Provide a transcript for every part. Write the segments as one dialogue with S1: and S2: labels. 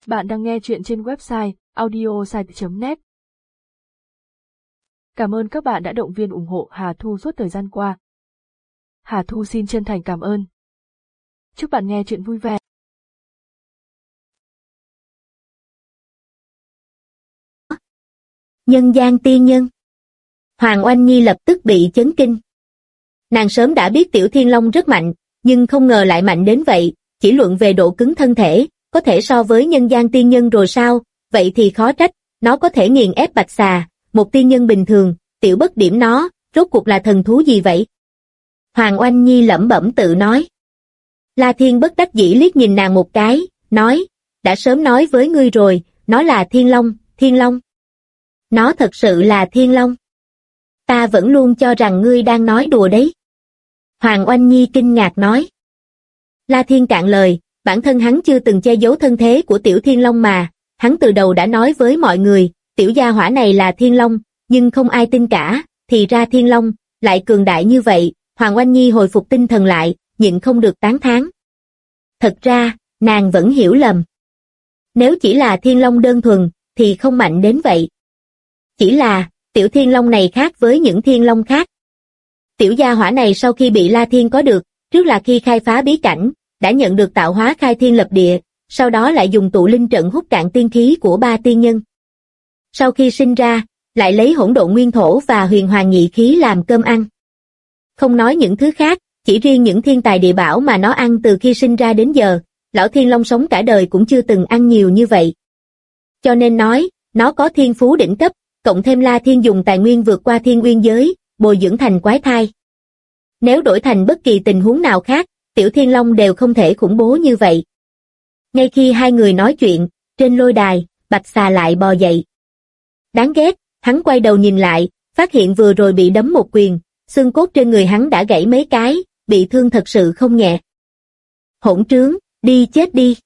S1: Bạn đang nghe chuyện trên website audiosite.net. Cảm ơn các bạn đã động viên ủng hộ Hà Thu suốt thời gian qua. Hà Thu xin chân thành cảm ơn. Chúc bạn nghe chuyện vui vẻ.
S2: Nhân gian tiên nhân. Hoàng Oanh Nhi lập tức bị chấn kinh. Nàng sớm đã biết Tiểu Thiên Long rất mạnh, nhưng không ngờ lại mạnh đến vậy, chỉ luận về độ cứng thân thể, có thể so với nhân gian tiên nhân rồi sao, vậy thì khó trách, nó có thể nghiền ép Bạch Xà, một tiên nhân bình thường, tiểu bất điểm nó, rốt cuộc là thần thú gì vậy? Hoàng Oanh Nhi lẩm bẩm tự nói. La Thiên bất đắc dĩ liếc nhìn nàng một cái, nói, đã sớm nói với ngươi rồi, nó là Thiên Long, Thiên Long. Nó thật sự là Thiên Long. Ta vẫn luôn cho rằng ngươi đang nói đùa đấy. Hoàng Oanh Nhi kinh ngạc nói. La Thiên cạn lời, bản thân hắn chưa từng che giấu thân thế của Tiểu Thiên Long mà, hắn từ đầu đã nói với mọi người, tiểu gia hỏa này là Thiên Long, nhưng không ai tin cả, thì ra Thiên Long, lại cường đại như vậy, Hoàng Oanh Nhi hồi phục tinh thần lại, nhịn không được tán thán. Thật ra, nàng vẫn hiểu lầm. Nếu chỉ là Thiên Long đơn thuần, thì không mạnh đến vậy. Chỉ là, Tiểu Thiên Long này khác với những Thiên Long khác. Tiểu gia hỏa này sau khi bị La Thiên có được, trước là khi khai phá bí cảnh, đã nhận được tạo hóa khai thiên lập địa, sau đó lại dùng tụ linh trận hút cạn tiên khí của ba tiên nhân. Sau khi sinh ra, lại lấy hỗn độn nguyên thổ và huyền hoàng nhị khí làm cơm ăn. Không nói những thứ khác, chỉ riêng những thiên tài địa bảo mà nó ăn từ khi sinh ra đến giờ, lão Thiên Long sống cả đời cũng chưa từng ăn nhiều như vậy. Cho nên nói, nó có thiên phú đỉnh cấp, cộng thêm La Thiên dùng tài nguyên vượt qua thiên uyên giới, bồi dưỡng thành quái thai. Nếu đổi thành bất kỳ tình huống nào khác, Tiểu Thiên Long đều không thể khủng bố như vậy. Ngay khi hai người nói chuyện, trên lôi đài, Bạch Xà lại bò dậy. Đáng ghét, hắn quay đầu nhìn lại, phát hiện vừa rồi bị đấm một quyền, xương cốt trên người hắn đã gãy mấy cái, bị thương thật sự không nhẹ. Hỗn trướng, đi chết đi.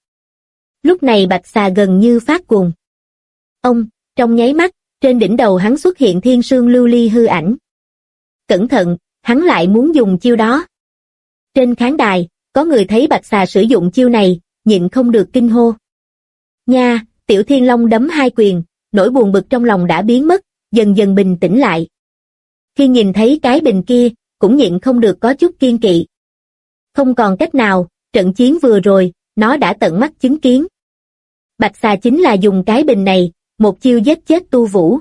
S2: Lúc này Bạch Xà gần như phát cuồng. Ông, trong nháy mắt, trên đỉnh đầu hắn xuất hiện thiên sương lưu ly hư ảnh. Cẩn thận, hắn lại muốn dùng chiêu đó. Trên khán đài, có người thấy Bạch Xà sử dụng chiêu này, nhịn không được kinh hô. Nha, Tiểu Thiên Long đấm hai quyền, nỗi buồn bực trong lòng đã biến mất, dần dần bình tĩnh lại. Khi nhìn thấy cái bình kia, cũng nhịn không được có chút kiên kỵ. Không còn cách nào, trận chiến vừa rồi, nó đã tận mắt chứng kiến. Bạch Xà chính là dùng cái bình này, một chiêu giết chết Tu Vũ.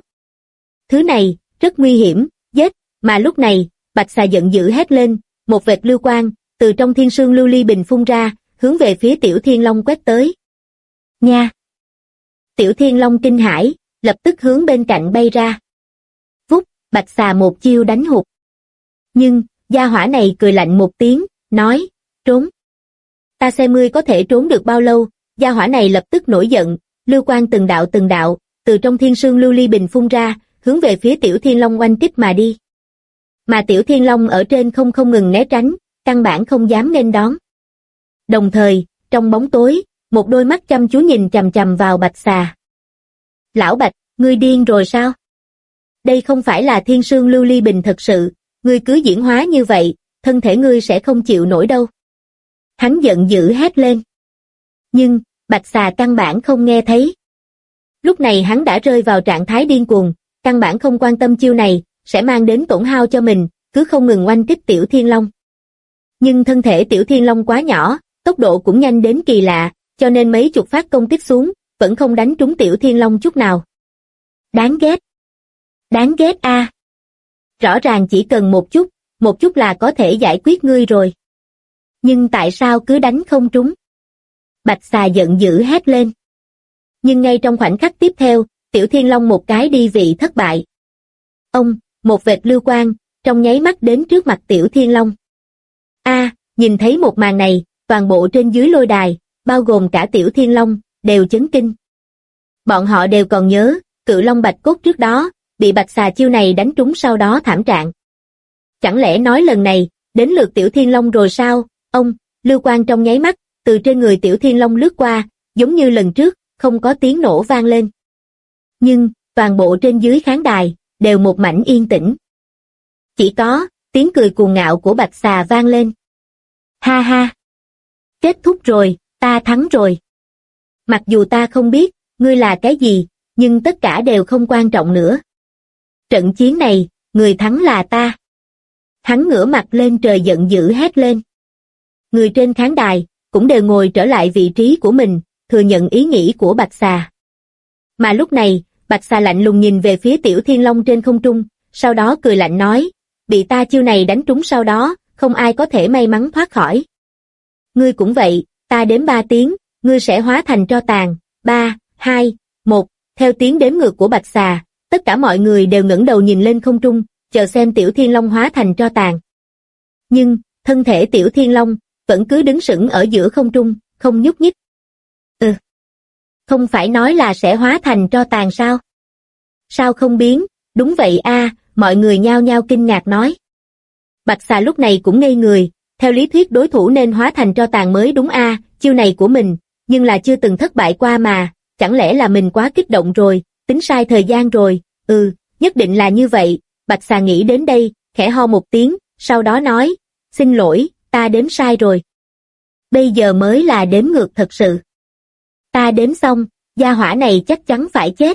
S2: Thứ này, rất nguy hiểm, giết, mà lúc này, Bạch Xà giận dữ hét lên, một vệt lưu quang, từ trong thiên sương lưu ly bình phun ra, hướng về phía Tiểu Thiên Long quét tới. Nha! Tiểu Thiên Long kinh hãi, lập tức hướng bên cạnh bay ra. Vút, Bạch Xà một chiêu đánh hụt. Nhưng, gia hỏa này cười lạnh một tiếng, nói, trốn. Ta xem ngươi có thể trốn được bao lâu, gia hỏa này lập tức nổi giận, lưu quang từng đạo, từ trong thiên sương lưu ly bình phun ra, hướng về phía Tiểu Thiên Long oanh kích mà đi. Mà Tiểu Thiên Long ở trên không ngừng né tránh, căn bản không dám nghênh đón. Đồng thời, trong bóng tối, một đôi mắt chăm chú nhìn chằm chằm vào Bạch Xà. Lão Bạch, ngươi điên rồi sao? Đây không phải là thiên sương lưu ly bình thật sự, ngươi cứ diễn hóa như vậy, thân thể ngươi sẽ không chịu nổi đâu. Hắn giận dữ hét lên. Nhưng, Bạch Xà căn bản không nghe thấy. Lúc này hắn đã rơi vào trạng thái điên cuồng, căn bản không quan tâm chiêu này, sẽ mang đến tổn hao cho mình, cứ không ngừng oanh kích Tiểu Thiên Long. Nhưng thân thể Tiểu Thiên Long quá nhỏ, tốc độ cũng nhanh đến kỳ lạ, cho nên mấy chục phát công kích xuống, vẫn không đánh trúng Tiểu Thiên Long chút nào. Đáng ghét. Đáng ghét a. Rõ ràng chỉ cần một chút là có thể giải quyết ngươi rồi. Nhưng tại sao cứ đánh không trúng? Bạch Xà giận dữ hét lên. Nhưng ngay trong khoảnh khắc tiếp theo, Tiểu Thiên Long một cái đi vị thất bại. Ông, một vệt lưu quang, trong nháy mắt đến trước mặt Tiểu Thiên Long. Nhìn thấy một màn này, toàn bộ trên dưới lôi đài, bao gồm cả Tiểu Thiên Long, đều chấn kinh. Bọn họ đều còn nhớ, Cự Long Bạch Cốt trước đó, bị Bạch Xà chiêu này đánh trúng sau đó thảm trạng. Chẳng lẽ nói lần này, đến lượt Tiểu Thiên Long rồi sao? Ông, lưu quang trong nháy mắt, từ trên người Tiểu Thiên Long lướt qua, giống như lần trước, không có tiếng nổ vang lên. Nhưng, toàn bộ trên dưới khán đài, đều một mảnh yên tĩnh. Chỉ có, tiếng cười cuồng ngạo của Bạch Xà vang lên. Ha ha! Kết thúc rồi, ta thắng rồi. Mặc dù ta không biết, ngươi là cái gì, nhưng tất cả đều không quan trọng nữa. Trận chiến này, người thắng là ta. Hắn ngửa mặt lên trời giận dữ hét lên. Người trên khán đài, cũng đều ngồi trở lại vị trí của mình, thừa nhận ý nghĩ của Bạch Xà. Mà lúc này, Bạch Xà lạnh lùng nhìn về phía Tiểu Thiên Long trên không trung, sau đó cười lạnh nói, bị ta chiêu này đánh trúng sau đó, không ai có thể may mắn thoát khỏi. Ngươi cũng vậy, ta đếm 3 tiếng, ngươi sẽ hóa thành tro tàn, 3, 2, 1, theo tiếng đếm ngược của Bạch Xà, tất cả mọi người đều ngẩng đầu nhìn lên không trung, chờ xem Tiểu Thiên Long hóa thành tro tàn. Nhưng, thân thể Tiểu Thiên Long vẫn cứ đứng sững ở giữa không trung, không nhúc nhích. Không phải nói là sẽ hóa thành tro tàn sao? Sao không biến? Đúng vậy a, mọi người nhao nhao kinh ngạc nói. Bạch Xà lúc này cũng ngây người, theo lý thuyết đối thủ nên hóa thành tro tàn mới đúng a, chiêu này của mình, nhưng là chưa từng thất bại qua mà, chẳng lẽ là mình quá kích động rồi, tính sai thời gian rồi, nhất định là như vậy, Bạch Xà nghĩ đến đây, khẽ ho một tiếng, sau đó nói, xin lỗi, ta đếm sai rồi. Bây giờ mới là đếm ngược thật sự. Ta đếm xong, gia hỏa này chắc chắn phải chết.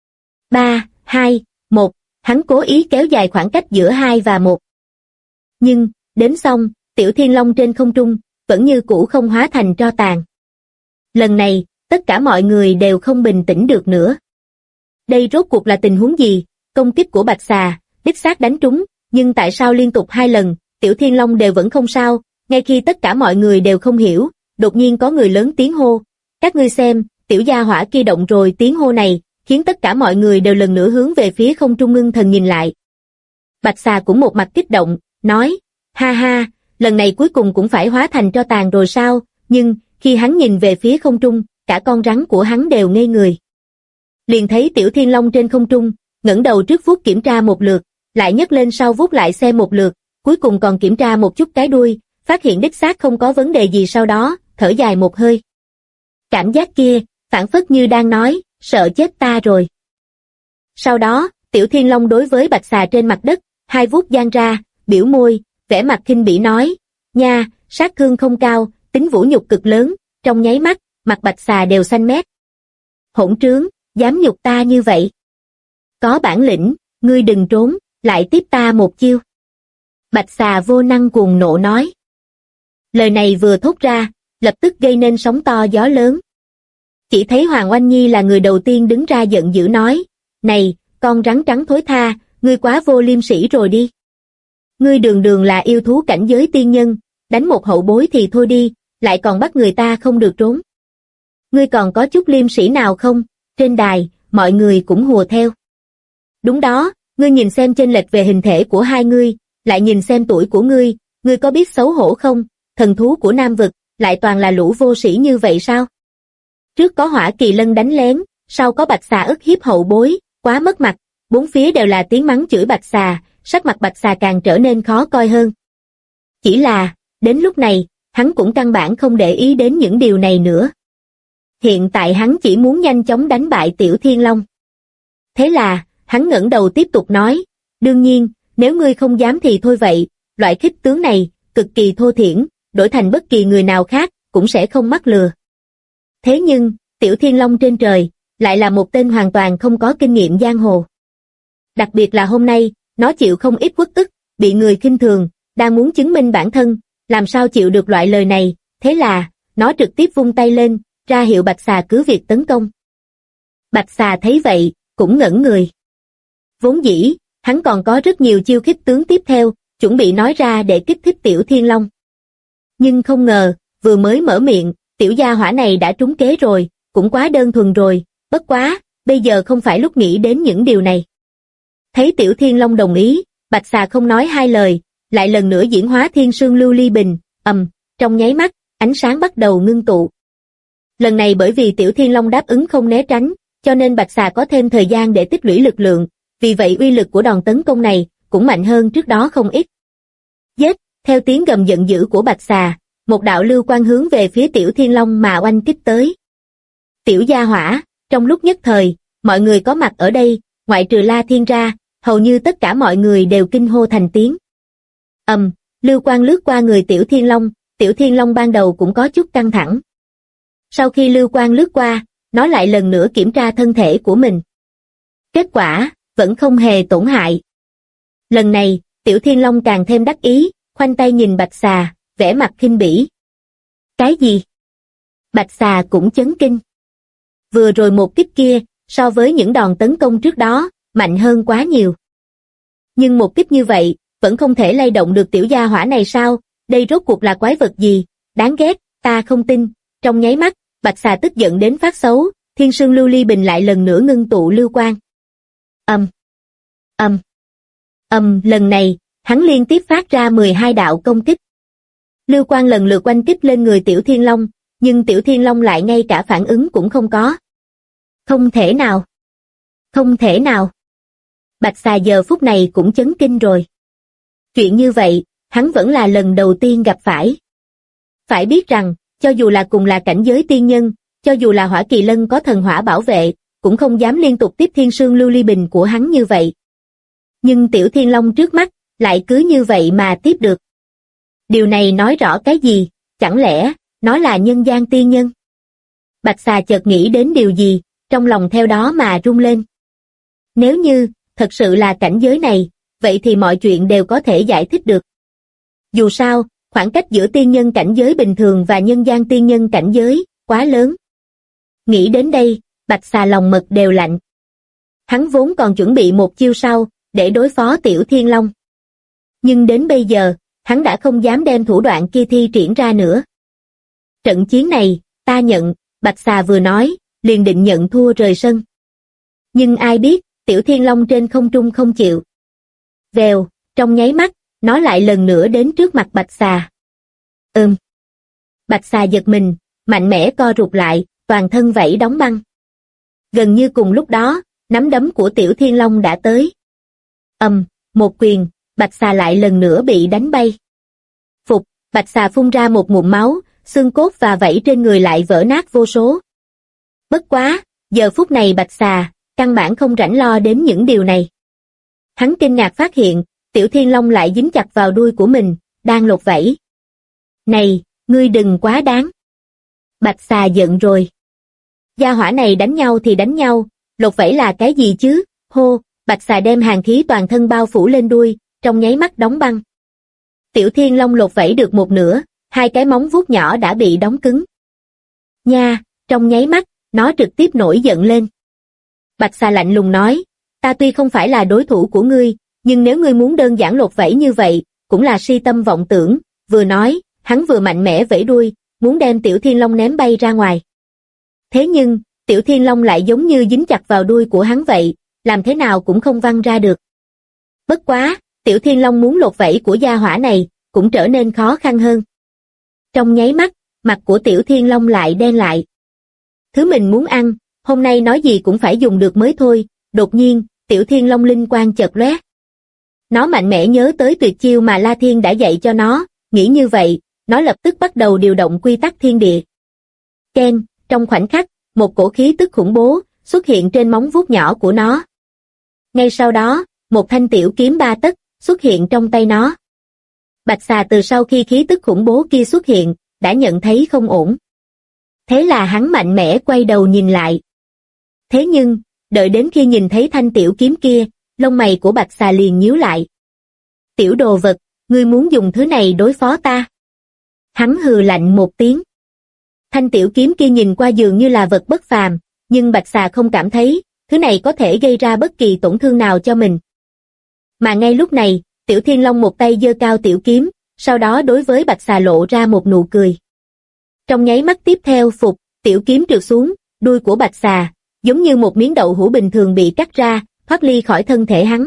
S2: 3, 2, 1, hắn cố ý kéo dài khoảng cách giữa 2 và 1. Nhưng, đếm xong, Tiểu Thiên Long trên không trung, vẫn như cũ không hóa thành tro tàn. Lần này, tất cả mọi người đều không bình tĩnh được nữa. Đây rốt cuộc là tình huống gì? Công kích của Bạch Xà, đích xác đánh trúng, nhưng tại sao liên tục 2 lần, Tiểu Thiên Long đều vẫn không sao, ngay khi tất cả mọi người đều không hiểu, đột nhiên có người lớn tiếng hô. Các ngươi xem, tiểu gia hỏa kia động rồi, tiếng hô này, khiến tất cả mọi người đều lần nữa hướng về phía không trung ngưng thần nhìn lại. Bạch Xà cũng một mặt kích động, nói, ha ha, lần này cuối cùng cũng phải hóa thành tro tàn rồi sao, nhưng, khi hắn nhìn về phía không trung, cả con rắn của hắn đều ngây người. Liền thấy Tiểu Thiên Long trên không trung, ngẩng đầu trước vuốt kiểm tra một lượt, lại nhấc lên sau vuốt lại xem một lượt, cuối cùng còn kiểm tra một chút cái đuôi, phát hiện đích xác không có vấn đề gì, sau đó, thở dài một hơi. Cảm giác kia, phảng phất như đang nói, sợ chết ta rồi. Sau đó, Tiểu Thiên Long đối với Bạch Xà trên mặt đất, 2 vuốt giang ra, biểu môi, vẻ mặt khinh bỉ nói, nha, sát thương không cao, tính vũ nhục cực lớn, trong nháy mắt, mặt Bạch Xà đều xanh mét. Hỗn trướng, dám nhục ta như vậy. Có bản lĩnh, ngươi đừng trốn, lại tiếp ta một chiêu. Bạch Xà vô năng cuồng nộ nói. Lời này vừa thốt ra, lập tức gây nên sóng to gió lớn. Chỉ thấy Hoàng Oanh Nhi là người đầu tiên đứng ra giận dữ nói, này, con rắn trắng thối tha, ngươi quá vô liêm sỉ rồi đi. Ngươi đường đường là yêu thú cảnh giới tiên nhân, đánh một hậu bối thì thôi đi, lại còn bắt người ta không được trốn. Ngươi còn có chút liêm sỉ nào không? Trên đài, mọi người cũng hùa theo. Đúng đó, ngươi nhìn xem chênh lệch về hình thể của hai ngươi, lại nhìn xem tuổi của ngươi có biết xấu hổ không? Thần thú của Nam Vực, lại toàn là lũ vô sĩ như vậy sao? Trước có Hỏa Kỳ Lân đánh lén, sau có Bạch Xà ức hiếp hậu bối, quá mất mặt, bốn phía đều là tiếng mắng chửi Bạch Xà, sắc mặt Bạch Xà càng trở nên khó coi hơn. Chỉ là, đến lúc này, hắn cũng căn bản không để ý đến những điều này nữa. Hiện tại hắn chỉ muốn nhanh chóng đánh bại Tiểu Thiên Long. Thế là, hắn ngẩng đầu tiếp tục nói, đương nhiên, nếu ngươi không dám thì thôi vậy, loại khích tướng này, cực kỳ thô thiển, đổi thành bất kỳ người nào khác, cũng sẽ không mắc lừa. Thế nhưng, Tiểu Thiên Long trên trời, lại là một tên hoàn toàn không có kinh nghiệm giang hồ. Đặc biệt là hôm nay, nó chịu không ít uất ức, bị người khinh thường, đang muốn chứng minh bản thân, làm sao chịu được loại lời này, thế là, nó trực tiếp vung tay lên, ra hiệu Bạch Xà cứ việc tấn công. Bạch Xà thấy vậy, cũng ngẩn người. Vốn dĩ, hắn còn có rất nhiều chiêu khích tướng tiếp theo, chuẩn bị nói ra để kích thích Tiểu Thiên Long. Nhưng không ngờ, vừa mới mở miệng, tiểu gia hỏa này đã trúng kế rồi, cũng quá đơn thuần rồi, bất quá, bây giờ không phải lúc nghĩ đến những điều này. Thấy Tiểu Thiên Long đồng ý, Bạch Xà không nói hai lời, lại lần nữa diễn hóa Thiên Sương Lưu Ly Bình, trong nháy mắt, ánh sáng bắt đầu ngưng tụ. Lần này bởi vì Tiểu Thiên Long đáp ứng không né tránh, cho nên Bạch Xà có thêm thời gian để tích lũy lực lượng, vì vậy uy lực của đòn tấn công này cũng mạnh hơn trước đó không ít. Giết, theo tiếng gầm giận dữ của Bạch Xà, một đạo lưu quang hướng về phía Tiểu Thiên Long mà oanh kích tới. Tiểu gia hỏa, trong lúc nhất thời, mọi người có mặt ở đây, ngoại trừ La Thiên ra, hầu như tất cả mọi người đều kinh hô thành tiếng. Lưu quang lướt qua người Tiểu Thiên Long ban đầu cũng có chút căng thẳng. Sau khi lưu quang lướt qua, nó lại lần nữa kiểm tra thân thể của mình. Kết quả, vẫn không hề tổn hại. Lần này, Tiểu Thiên Long càng thêm đắc ý, khoanh tay nhìn Bạch Xà, vẻ mặt khinh bỉ. Cái gì? Bạch Xà cũng chấn kinh. Vừa rồi một kích kia, so với những đòn tấn công trước đó, mạnh hơn quá nhiều. Nhưng một kích như vậy, vẫn không thể lay động được tiểu gia hỏa này sao? Đây rốt cuộc là quái vật gì? Đáng ghét, ta không tin. Trong nháy mắt, Bạch Xà tức giận đến phát xấu, Thiên Sương Lưu Ly Bình lại lần nữa ngưng tụ lưu quang. Lần này, hắn liên tiếp phát ra 12 đạo công kích. Lưu quang lần lượt oanh kích lên người Tiểu Thiên Long, nhưng Tiểu Thiên Long lại ngay cả phản ứng cũng không có. Không thể nào. Không thể nào. Bạch Xà giờ phút này cũng chấn kinh rồi. Chuyện như vậy, hắn vẫn là lần đầu tiên gặp phải. Phải biết rằng, cho dù là cùng là cảnh giới tiên nhân, cho dù là Hỏa Kỳ Lân có thần hỏa bảo vệ, cũng không dám liên tục tiếp Thiên Sương Lưu Ly Bình của hắn như vậy. Nhưng Tiểu Thiên Long trước mắt, lại cứ như vậy mà tiếp được. Điều này nói rõ cái gì? Chẳng lẽ, nó là nhân gian tiên nhân? Bạch Xà chợt nghĩ đến điều gì, trong lòng theo đó mà rung lên. Nếu như, thật sự là cảnh giới này, vậy thì mọi chuyện đều có thể giải thích được. Dù sao, khoảng cách giữa tiên nhân cảnh giới bình thường và nhân gian tiên nhân cảnh giới, quá lớn. Nghĩ đến đây, Bạch Xà lòng mật đều lạnh. Hắn vốn còn chuẩn bị một chiêu sau, để đối phó Tiểu Thiên Long. Nhưng đến bây giờ, hắn đã không dám đem thủ đoạn kia thi triển ra nữa. Trận chiến này, ta nhận, Bạch Xà vừa nói, liền định nhận thua rời sân. Nhưng ai biết, Tiểu Thiên Long trên không trung không chịu. Vèo, trong nháy mắt, nó lại lần nữa đến trước mặt Bạch Xà. Bạch Xà giật mình, mạnh mẽ co rụt lại, toàn thân vẫy đóng băng. Gần như cùng lúc đó, nắm đấm của Tiểu Thiên Long đã tới. Một quyền, Bạch Xà lại lần nữa bị đánh bay. Phục, Bạch Xà phun ra một ngụm máu, xương cốt và vảy trên người lại vỡ nát vô số. Bất quá, giờ phút này Bạch Xà, căn bản không rảnh lo đến những điều này. Hắn kinh ngạc phát hiện, Tiểu Thiên Long lại dính chặt vào đuôi của mình, đang lột vảy. Này, ngươi đừng quá đáng. Bạch Xà giận rồi. Gia hỏa này đánh nhau thì đánh nhau, lột vảy là cái gì chứ? Hô, Bạch Xà đem hàn khí toàn thân bao phủ lên đuôi, trong nháy mắt đóng băng. Tiểu Thiên Long lột vảy được một nửa, hai cái móng vuốt nhỏ đã bị đóng cứng. Nha, trong nháy mắt, nó trực tiếp nổi giận lên. Bạch Xà lạnh lùng nói, ta tuy không phải là đối thủ của ngươi, nhưng nếu ngươi muốn đơn giản lột vảy như vậy, cũng là si tâm vọng tưởng. Vừa nói, hắn vừa mạnh mẽ vẫy đuôi, muốn đem Tiểu Thiên Long ném bay ra ngoài. Thế nhưng, Tiểu Thiên Long lại giống như dính chặt vào đuôi của hắn vậy, làm thế nào cũng không văng ra được. Bất quá, Tiểu Thiên Long muốn lột vảy của gia hỏa này, cũng trở nên khó khăn hơn. Trong nháy mắt, mặt của Tiểu Thiên Long lại đen lại. Thứ mình muốn ăn, hôm nay nói gì cũng phải dùng được mới thôi. Đột nhiên, Tiểu Thiên Long linh quang chợt lóe. Nó mạnh mẽ nhớ tới tuyệt chiêu mà La Thiên đã dạy cho nó, nghĩ như vậy, nó lập tức bắt đầu điều động quy tắc thiên địa. Keng, trong khoảnh khắc, một cổ khí tức khủng bố xuất hiện trên móng vuốt nhỏ của nó. Ngay sau đó, một thanh tiểu kiếm 3 tấc xuất hiện trong tay nó. Bạch Xà từ sau khi khí tức khủng bố kia xuất hiện, đã nhận thấy không ổn. Thế là hắn mạnh mẽ quay đầu nhìn lại. Thế nhưng, đợi đến khi nhìn thấy thanh tiểu kiếm kia, lông mày của Bạch Xà liền nhíu lại. Tiểu đồ vật, ngươi muốn dùng thứ này đối phó ta? Hắn hừ lạnh một tiếng. Thanh tiểu kiếm kia nhìn qua dường như là vật bất phàm, nhưng Bạch Xà không cảm thấy, thứ này có thể gây ra bất kỳ tổn thương nào cho mình. Mà ngay lúc này, Tiểu Thiên Long một tay giơ cao tiểu kiếm, sau đó đối với Bạch Xà lộ ra một nụ cười. Trong nháy mắt tiếp theo phục, tiểu kiếm trượt xuống, đuôi của Bạch Xà, giống như một miếng đậu hũ bình thường bị cắt ra, thoát ly khỏi thân thể hắn.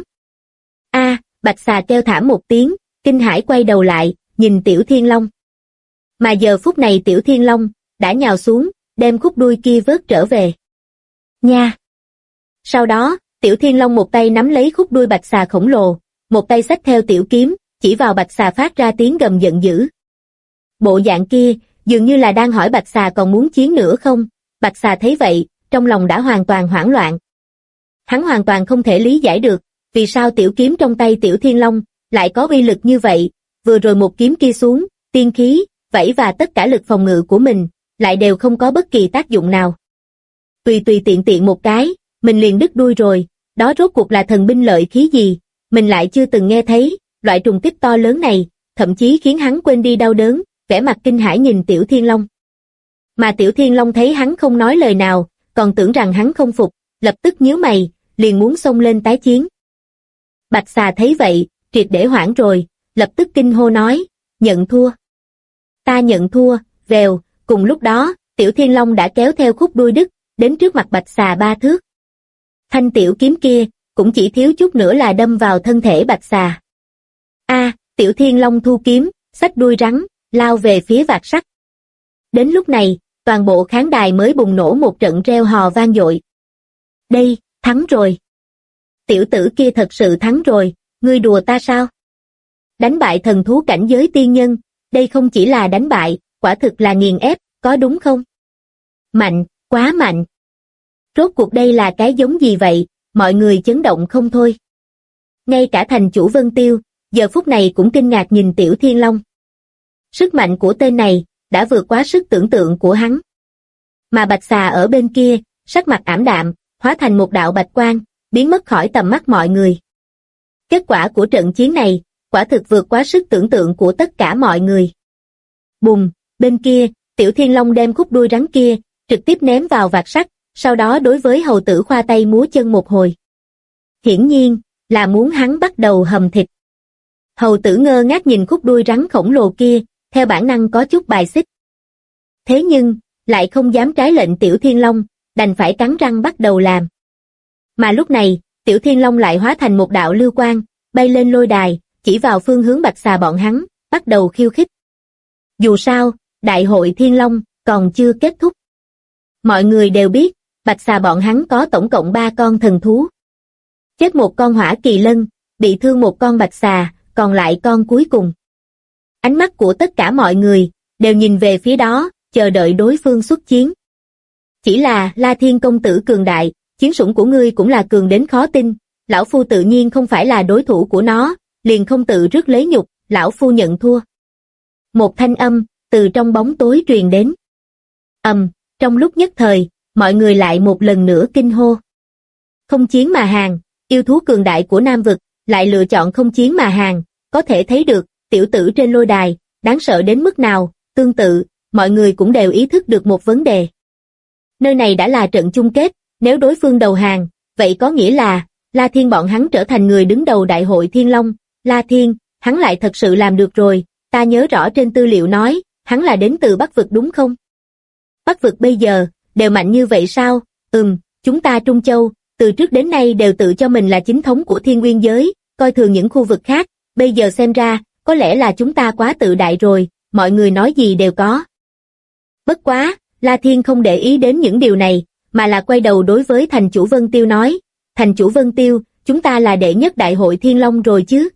S2: Bạch Xà kêu thảm một tiếng, kinh hãi quay đầu lại, nhìn Tiểu Thiên Long. Mà giờ phút này Tiểu Thiên Long đã nhào xuống, đem khúc đuôi kia vớt trở về. Nha! Sau đó, Tiểu Thiên Long một tay nắm lấy khúc đuôi Bạch Xà khổng lồ, một tay xách theo tiểu kiếm, chỉ vào Bạch Xà phát ra tiếng gầm giận dữ. Bộ dạng kia, dường như là đang hỏi Bạch Xà còn muốn chiến nữa không? Bạch Xà thấy vậy, trong lòng đã hoàn toàn hoảng loạn. Hắn hoàn toàn không thể lý giải được, vì sao tiểu kiếm trong tay Tiểu Thiên Long lại có uy lực như vậy, vừa rồi một kiếm kia xuống, tiên khí, vảy và tất cả lực phòng ngự của mình, lại đều không có bất kỳ tác dụng nào. Tùy tùy tiện tiện một cái, mình liền đứt đuôi rồi, đó rốt cuộc là thần binh lợi khí gì, mình lại chưa từng nghe thấy, loại trùng kích to lớn này, thậm chí khiến hắn quên đi đau đớn, vẻ mặt kinh hãi nhìn Tiểu Thiên Long. Mà Tiểu Thiên Long thấy hắn không nói lời nào, còn tưởng rằng hắn không phục, lập tức nhíu mày, liền muốn xông lên tái chiến. Bạch Xà thấy vậy, triệt để hoảng rồi, lập tức kinh hô nói, nhận thua. Ta nhận thua, vèo, cùng lúc đó, Tiểu Thiên Long đã kéo theo khúc đuôi đứt, đến trước mặt Bạch Xà 3 thước. Thanh tiểu kiếm kia, cũng chỉ thiếu chút nữa là đâm vào thân thể Bạch Xà. Tiểu Thiên Long thu kiếm, xách đuôi rắn, lao về phía vạt sắt. Đến lúc này, toàn bộ khán đài mới bùng nổ một trận reo hò vang dội. Đây, thắng rồi. Tiểu tử kia thật sự thắng rồi, ngươi đùa ta sao? Đánh bại thần thú cảnh giới tiên nhân, đây không chỉ là đánh bại, quả thực là nghiền ép, có đúng không? Mạnh, quá mạnh. Rốt cuộc đây là cái giống gì vậy, mọi người chấn động không thôi. Ngay cả thành chủ Vân Tiêu, giờ phút này cũng kinh ngạc nhìn Tiểu Thiên Long. Sức mạnh của tên này, đã vượt quá sức tưởng tượng của hắn. Mà Bạch Xà ở bên kia, sắc mặt ảm đạm, hóa thành một đạo bạch quang, biến mất khỏi tầm mắt mọi người. Kết quả của trận chiến này, quả thực vượt quá sức tưởng tượng của tất cả mọi người. Bùm, bên kia, Tiểu Thiên Long đem khúc đuôi rắn kia, trực tiếp ném vào vạt sắt, sau đó đối với hầu tử khoa tay múa chân một hồi. Hiển nhiên, là muốn hắn bắt đầu hầm thịt. Hầu tử ngơ ngác nhìn khúc đuôi rắn khổng lồ kia, theo bản năng có chút bài xích. Thế nhưng, lại không dám trái lệnh Tiểu Thiên Long, đành phải cắn răng bắt đầu làm. Mà lúc này, Tiểu Thiên Long lại hóa thành một đạo lưu quang, bay lên lôi đài, chỉ vào phương hướng Bạch Xà bọn hắn, bắt đầu khiêu khích. Dù sao, đại hội Thiên Long còn chưa kết thúc. Mọi người đều biết, Bạch Xà bọn hắn có tổng cộng 3 con thần thú. Chết một con hỏa kỳ lân, bị thương một con bạch xà, còn lại con cuối cùng. Ánh mắt của tất cả mọi người, đều nhìn về phía đó, chờ đợi đối phương xuất chiến. Chỉ là La Thiên công tử cường đại, chiến sủng của ngươi cũng là cường đến khó tin, lão phu tự nhiên không phải là đối thủ của nó, liền không tự rước lấy nhục, lão phu nhận thua. Một thanh âm, từ trong bóng tối truyền đến. Trong lúc nhất thời, mọi người lại một lần nữa kinh hô. Không chiến mà hàng, yêu thú cường đại của Nam Vực, lại lựa chọn không chiến mà hàng, có thể thấy được, tiểu tử trên lôi đài, đáng sợ đến mức nào, tương tự, mọi người cũng đều ý thức được một vấn đề. Nơi này đã là trận chung kết, nếu đối phương đầu hàng, vậy có nghĩa là, La Thiên bọn hắn trở thành người đứng đầu đại hội Thiên Long, La Thiên, hắn lại thật sự làm được rồi, ta nhớ rõ trên tư liệu nói, hắn là đến từ Bắc Vực đúng không? Bắc Vực bây giờ, đều mạnh như vậy sao? Chúng ta Trung Châu, từ trước đến nay đều tự cho mình là chính thống của thiên nguyên giới, coi thường những khu vực khác, bây giờ xem ra, có lẽ là chúng ta quá tự đại rồi, mọi người nói gì đều có. Bất quá, La Thiên không để ý đến những điều này, mà là quay đầu đối với thành chủ Vân Tiêu nói, thành chủ Vân Tiêu, chúng ta là đệ nhất đại hội Thiên Long rồi chứ,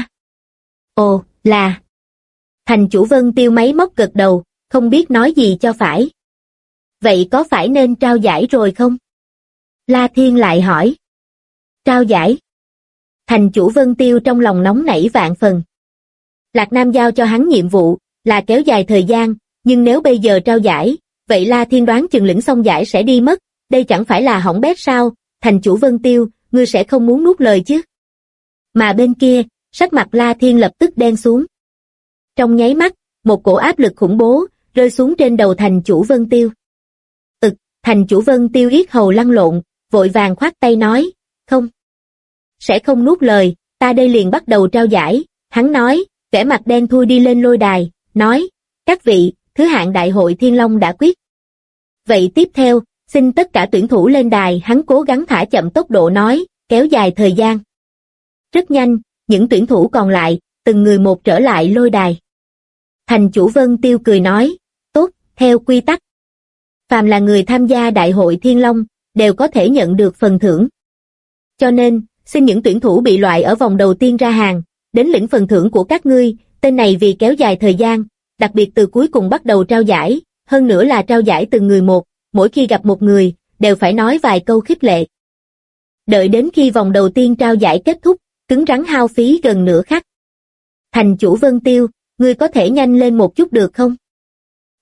S2: Ồ, là. Thành chủ Vân Tiêu máy móc gật đầu, không biết nói gì cho phải. Vậy có phải nên trao giải rồi không? La Thiên lại hỏi. Trao giải? Thành chủ Vân Tiêu trong lòng nóng nảy vạn phần. Lạc Nam giao cho hắn nhiệm vụ, là kéo dài thời gian, nhưng nếu bây giờ trao giải, vậy La Thiên đoán chừng lĩnh xong giải sẽ đi mất, đây chẳng phải là hỏng bét sao? Thành chủ Vân Tiêu, ngươi sẽ không muốn nuốt lời chứ? Mà bên kia, sắc mặt La Thiên lập tức đen xuống. Trong nháy mắt, một cổ áp lực khủng bố, rơi xuống trên đầu thành chủ Vân Tiêu. Thành chủ Vân Tiêu yết hầu lăn lộn, vội vàng khoát tay nói, không. Sẽ không nuốt lời, ta đây liền bắt đầu trao giải, hắn nói, vẻ mặt đen thui đi lên lôi đài, nói, các vị, thứ hạng đại hội Thiên Long đã quyết. Vậy tiếp theo, xin tất cả tuyển thủ lên đài, hắn cố gắng thả chậm tốc độ nói, kéo dài thời gian. Rất nhanh, những tuyển thủ còn lại, từng người một trở lại lôi đài. Thành chủ Vân Tiêu cười nói, tốt, theo quy tắc. Phàm là người tham gia đại hội Thiên Long, đều có thể nhận được phần thưởng. Cho nên, xin những tuyển thủ bị loại ở vòng đầu tiên ra hàng, đến lĩnh phần thưởng của các ngươi, tên này vì kéo dài thời gian, đặc biệt từ cuối cùng bắt đầu trao giải, hơn nữa là trao giải từng người một, mỗi khi gặp một người, đều phải nói vài câu khích lệ. Đợi đến khi vòng đầu tiên trao giải kết thúc, cứng rắn hao phí gần nửa khắc. Thành chủ Vân Tiêu, ngươi có thể nhanh lên một chút được không?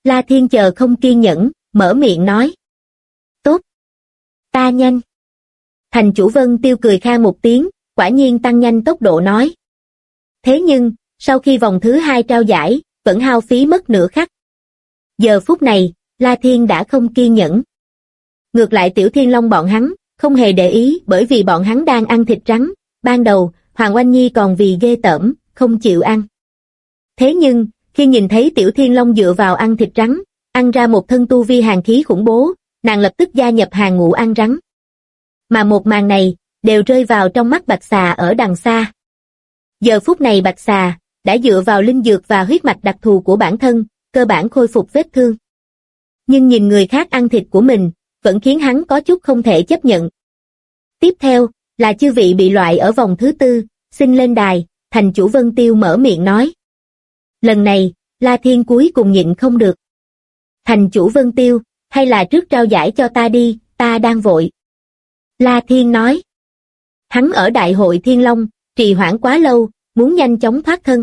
S2: La Thiên chờ không kiên nhẫn, mở miệng nói. Tốt. Ta nhanh. Thành chủ Vân Tiêu cười khan một tiếng, quả nhiên tăng nhanh tốc độ nói. Thế nhưng, sau khi vòng thứ 2 trao giải, vẫn hao phí mất nửa khắc. Giờ phút này, La Thiên đã không kiên nhẫn. Ngược lại Tiểu Thiên Long bọn hắn, không hề để ý bởi vì bọn hắn đang ăn thịt rắn. Ban đầu, Hoàng Oanh Nhi còn vì ghê tởm, không chịu ăn. Thế nhưng, khi nhìn thấy Tiểu Thiên Long dựa vào ăn thịt rắn, ăn ra một thân tu vi hàn khí khủng bố, nàng lập tức gia nhập hàng ngũ ăn rắn. Mà một màn này, đều rơi vào trong mắt Bạch Xà ở đằng xa. Giờ phút này Bạch Xà, đã dựa vào linh dược và huyết mạch đặc thù của bản thân, cơ bản khôi phục vết thương. Nhưng nhìn người khác ăn thịt của mình, vẫn khiến hắn có chút không thể chấp nhận. Tiếp theo, là chư vị bị loại ở vòng thứ 4, xin lên đài, thành chủ Vân Tiêu mở miệng nói. Lần này, La Thiên cuối cùng nhịn không được. Thành chủ Vân Tiêu, hay là trước trao giải cho ta đi, ta đang vội. La Thiên nói. Hắn ở đại hội Thiên Long, trì hoãn quá lâu, muốn nhanh chóng thoát thân.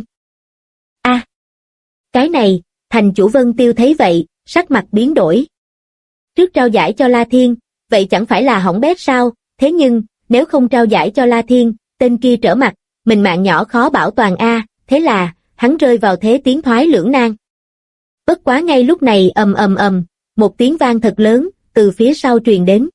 S2: Cái này, thành chủ Vân Tiêu thấy vậy, sắc mặt biến đổi. Trước trao giải cho La Thiên, vậy chẳng phải là hỏng bét sao, thế nhưng, nếu không trao giải cho La Thiên, tên kia trở mặt, mình mạng nhỏ khó bảo toàn thế là, hắn rơi vào thế tiến thoái lưỡng nan. Bất quá ngay lúc này ầm ầm ầm, một tiếng vang thật lớn, từ phía sau truyền đến.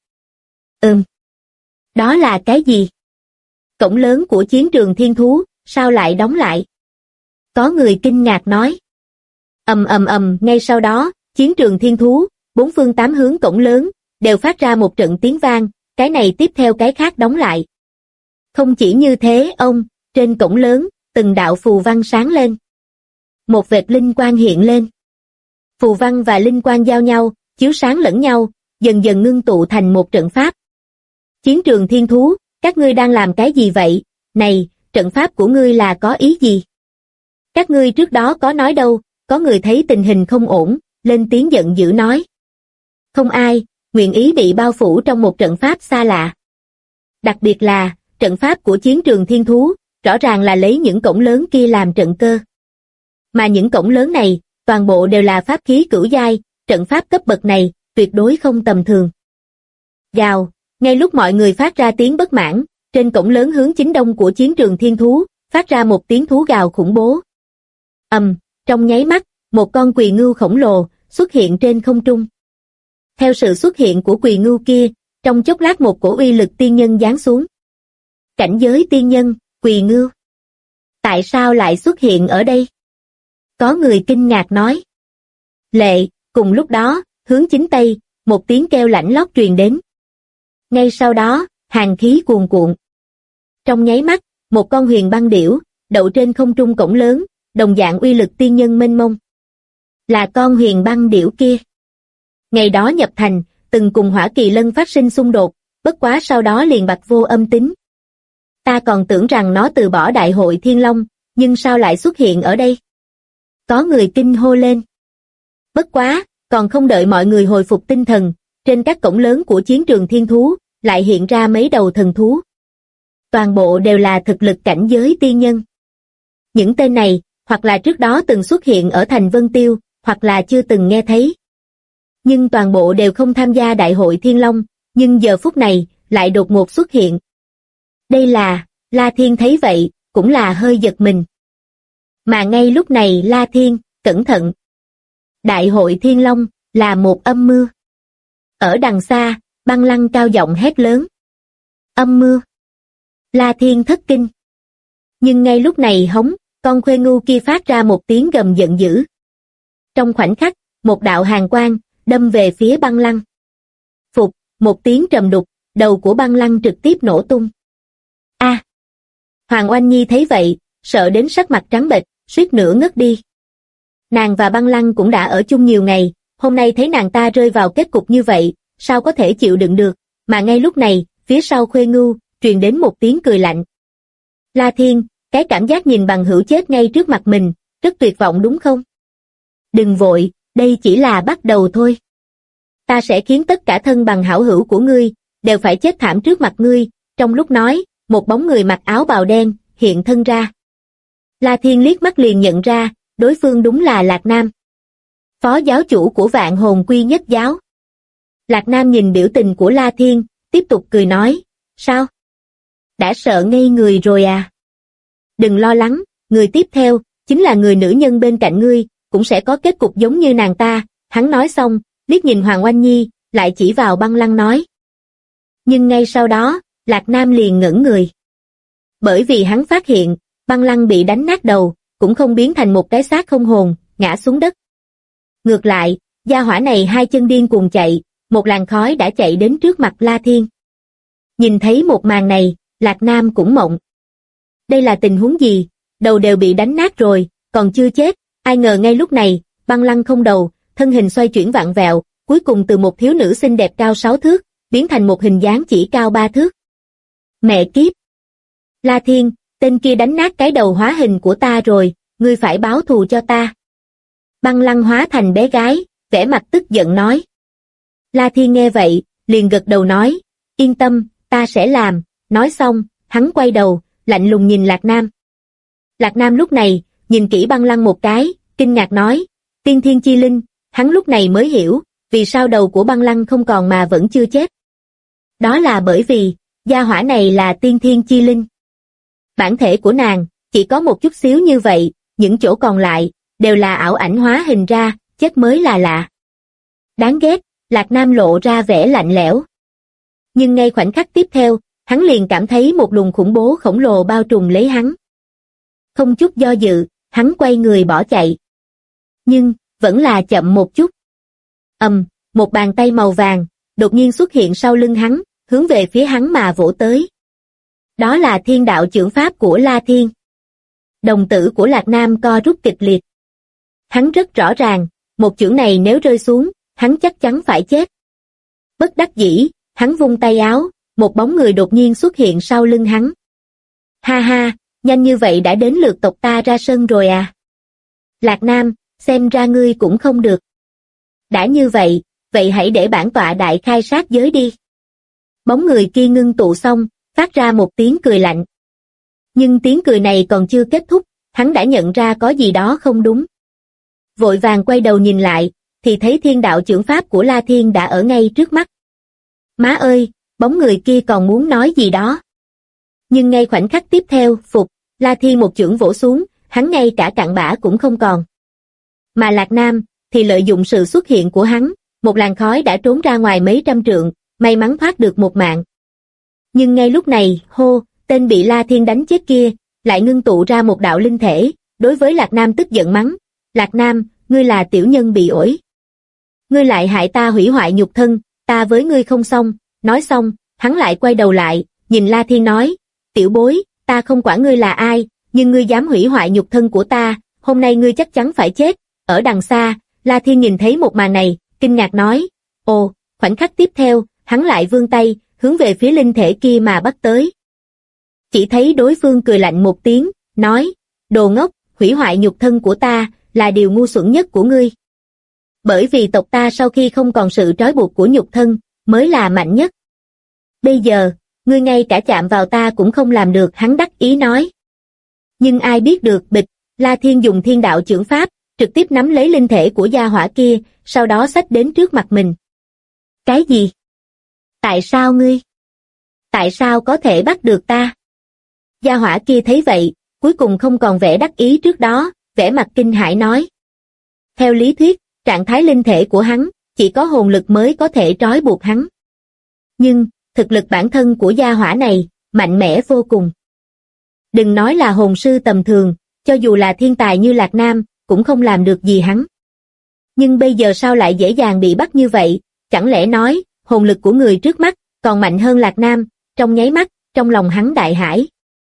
S2: Đó là cái gì? Cổng lớn của chiến trường thiên thú, sao lại đóng lại? Có người kinh ngạc nói. Ầm ầm ầm, ngay sau đó, chiến trường thiên thú, 4 phương 8 hướng cổng lớn, đều phát ra một trận tiếng vang, cái này tiếp theo cái khác đóng lại. Không chỉ như thế trên cổng lớn, từng đạo phù văn sáng lên. Một vệt linh quang hiện lên. Phù văn và linh quang giao nhau, chiếu sáng lẫn nhau, dần dần ngưng tụ thành một trận pháp. Chiến trường thiên thú, các ngươi đang làm cái gì vậy? Này, trận pháp của ngươi là có ý gì? Các ngươi trước đó có nói đâu, có người thấy tình hình không ổn, lên tiếng giận dữ nói. Không ai, nguyện ý bị bao phủ trong một trận pháp xa lạ. Đặc biệt là, trận pháp của chiến trường thiên thú, rõ ràng là lấy những cổng lớn kia làm trận cơ. Mà những cổng lớn này, toàn bộ đều là pháp khí cửu giai, trận pháp cấp bậc này, tuyệt đối không tầm thường. Gào, ngay lúc mọi người phát ra tiếng bất mãn, trên cổng lớn hướng chính đông của chiến trường thiên thú, phát ra một tiếng thú gào khủng bố. Trong nháy mắt, một con quỳ ngưu khổng lồ xuất hiện trên không trung. Theo sự xuất hiện của quỳ ngưu kia, trong chốc lát một cổ uy lực tiên nhân giáng xuống. Cảnh giới tiên nhân, quỳ ngưu. Tại sao lại xuất hiện ở đây? Có người kinh ngạc nói. Cùng lúc đó, hướng chính tây, một tiếng kêu lạnh lót truyền đến. Ngay sau đó, hàn khí cuồn cuộn. Trong nháy mắt, một con huyền băng điểu, đậu trên không trung cổng lớn, đồng dạng uy lực tiên nhân mênh mông. Là con huyền băng điểu kia. Ngày đó nhập thành, từng cùng Hỏa Kỳ Lân phát sinh xung đột, bất quá sau đó liền bạch vô âm tính. Ta còn tưởng rằng nó từ bỏ đại hội Thiên Long, nhưng sao lại xuất hiện ở đây? Có người kinh hô lên. Bất quá, còn không đợi mọi người hồi phục tinh thần, trên các cổng lớn của chiến trường thiên thú, lại hiện ra mấy đầu thần thú. Toàn bộ đều là thực lực cảnh giới tiên nhân. Những tên này, hoặc là trước đó từng xuất hiện ở thành Vân Tiêu, hoặc là chưa từng nghe thấy. Nhưng toàn bộ đều không tham gia đại hội Thiên Long, nhưng giờ phút này, lại đột ngột xuất hiện. Đây là, La Thiên thấy vậy, cũng là hơi giật mình. Mà ngay lúc này La Thiên, cẩn thận. Đại hội Thiên Long, là một âm mưu. Ở đằng xa, Băng Lăng cao giọng hét lớn. Âm mưu. La Thiên thất kinh. Nhưng ngay lúc này con khuê ngu kia phát ra một tiếng gầm giận dữ. Trong khoảnh khắc, một đạo hàn quang, đâm về phía Băng Lăng. Phục, một tiếng trầm đục, đầu của Băng Lăng trực tiếp nổ tung. Hoàng Oanh Nhi thấy vậy, sợ đến sắc mặt trắng bệch, suýt nữa ngất đi. Nàng và Băng Lăng cũng đã ở chung nhiều ngày, hôm nay thấy nàng ta rơi vào kết cục như vậy, sao có thể chịu đựng được, mà ngay lúc này, phía sau khuê ngu, truyền đến một tiếng cười lạnh. La Thiên, cái cảm giác nhìn bằng hữu chết ngay trước mặt mình, rất tuyệt vọng đúng không? Đừng vội, đây chỉ là bắt đầu thôi. Ta sẽ khiến tất cả thân bằng hảo hữu của ngươi, đều phải chết thảm trước mặt ngươi, trong lúc nói, một bóng người mặc áo bào đen, hiện thân ra. La Thiên liếc mắt liền nhận ra, đối phương đúng là Lạc Nam. Phó giáo chủ của Vạn Hồn Quy Nhất giáo. Lạc Nam nhìn biểu tình của La Thiên, tiếp tục cười nói, sao? Đã sợ ngây người rồi à? Đừng lo lắng, người tiếp theo, chính là người nữ nhân bên cạnh ngươi, cũng sẽ có kết cục giống như nàng ta. Hắn nói xong, liếc nhìn Hoàng Oanh Nhi, lại chỉ vào Băng Lăng nói. Nhưng ngay sau đó, Lạc Nam liền ngẩn người. Bởi vì hắn phát hiện, Băng Lăng bị đánh nát đầu, cũng không biến thành một cái xác không hồn, ngã xuống đất. Ngược lại, gia hỏa này hai chân điên cuồng chạy, một làn khói đã chạy đến trước mặt La Thiên. Nhìn thấy một màn này, Lạc Nam cũng mộng. Đây là tình huống gì? Đầu đều bị đánh nát rồi, còn chưa chết. Ai ngờ ngay lúc này, Băng Lăng không đầu, thân hình xoay chuyển vặn vẹo, cuối cùng từ một thiếu nữ xinh đẹp cao 6 thước, biến thành một hình dáng chỉ cao 3 thước. Mẹ kiếp! La Thiên, tên kia đánh nát cái đầu hóa hình của ta rồi, ngươi phải báo thù cho ta. Băng Lăng hóa thành bé gái, vẻ mặt tức giận nói. La Thiên nghe vậy, liền gật đầu nói, yên tâm, ta sẽ làm. Nói xong, hắn quay đầu, lạnh lùng nhìn Lạc Nam. Lạc Nam lúc này, nhìn kỹ Băng Lăng một cái, kinh ngạc nói, tiên thiên chi linh. Hắn lúc này mới hiểu, vì sao đầu của Băng Lăng không còn mà vẫn chưa chết. Đó là bởi vì, gia hỏa này là tiên thiên chi linh. Bản thể của nàng, chỉ có một chút xíu như vậy, những chỗ còn lại, đều là ảo ảnh hóa hình ra, chết mới là lạ. Đáng ghét, Lạc Nam lộ ra vẻ lạnh lẽo. Nhưng ngay khoảnh khắc tiếp theo, hắn liền cảm thấy một luồng khủng bố khổng lồ bao trùm lấy hắn. Không chút do dự, hắn quay người bỏ chạy. Nhưng, vẫn là chậm một chút. Một bàn tay màu vàng, đột nhiên xuất hiện sau lưng hắn, hướng về phía hắn mà vỗ tới. Đó là thiên đạo chưởng pháp của La Thiên. Đồng tử của Lạc Nam co rút kịch liệt. Hắn rất rõ ràng, một chưởng này nếu rơi xuống, hắn chắc chắn phải chết. Bất đắc dĩ, hắn vung tay áo, một bóng người đột nhiên xuất hiện sau lưng hắn. Ha ha, nhanh như vậy đã đến lượt tộc ta ra sân rồi à? Lạc Nam, xem ra ngươi cũng không được. Đã như vậy, vậy hãy để bản tọa đại khai sát giới đi. Bóng người kia ngưng tụ xong, phát ra một tiếng cười lạnh. Nhưng tiếng cười này còn chưa kết thúc, hắn đã nhận ra có gì đó không đúng. Vội vàng quay đầu nhìn lại, thì thấy thiên đạo chưởng pháp của La Thiên đã ở ngay trước mắt. Má ơi, bóng người kia còn muốn nói gì đó. Nhưng ngay khoảnh khắc tiếp theo, La Thiên một chưởng vỗ xuống, hắn ngay cả cặn bã cũng không còn. Mà Lạc Nam, thì lợi dụng sự xuất hiện của hắn, một làn khói đã trốn ra ngoài mấy trăm trượng, may mắn thoát được một mạng. Nhưng ngay lúc này, tên bị La Thiên đánh chết kia, lại ngưng tụ ra một đạo linh thể, đối với Lạc Nam tức giận mắng. Lạc Nam, ngươi là tiểu nhân bị ổi. Ngươi lại hại ta hủy hoại nhục thân, ta với ngươi không xong. Nói xong, hắn lại quay đầu lại, nhìn La Thiên nói, tiểu bối, ta không quản ngươi là ai, nhưng ngươi dám hủy hoại nhục thân của ta, hôm nay ngươi chắc chắn phải chết. Ở đằng xa, La Thiên nhìn thấy một màn này, kinh ngạc nói, khoảnh khắc tiếp theo, hắn lại vươn tay, hướng về phía linh thể kia mà bắt tới. Chỉ thấy đối phương cười lạnh một tiếng, nói, đồ ngốc, hủy hoại nhục thân của ta, là điều ngu xuẩn nhất của ngươi. Bởi vì tộc ta sau khi không còn sự trói buộc của nhục thân, mới là mạnh nhất. Bây giờ, ngươi ngay cả chạm vào ta cũng không làm được, hắn đắc ý nói. Nhưng ai biết được, bịch, La Thiên dùng thiên đạo chưởng pháp, trực tiếp nắm lấy linh thể của gia hỏa kia, sau đó xách đến trước mặt mình. Cái gì? Tại sao ngươi? Tại sao có thể bắt được ta? Gia hỏa kia thấy vậy, cuối cùng không còn vẻ đắc ý trước đó, vẻ mặt kinh hãi nói. Theo lý thuyết, trạng thái linh thể của hắn, chỉ có hồn lực mới có thể trói buộc hắn. Nhưng, thực lực bản thân của gia hỏa này, mạnh mẽ vô cùng. Đừng nói là hồn sư tầm thường, cho dù là thiên tài như Lạc Nam, cũng không làm được gì hắn. Nhưng bây giờ sao lại dễ dàng bị bắt như vậy, chẳng lẽ nói, hồn lực của người trước mắt, còn mạnh hơn Lạc Nam, trong nháy mắt, trong lòng hắn đại hãi.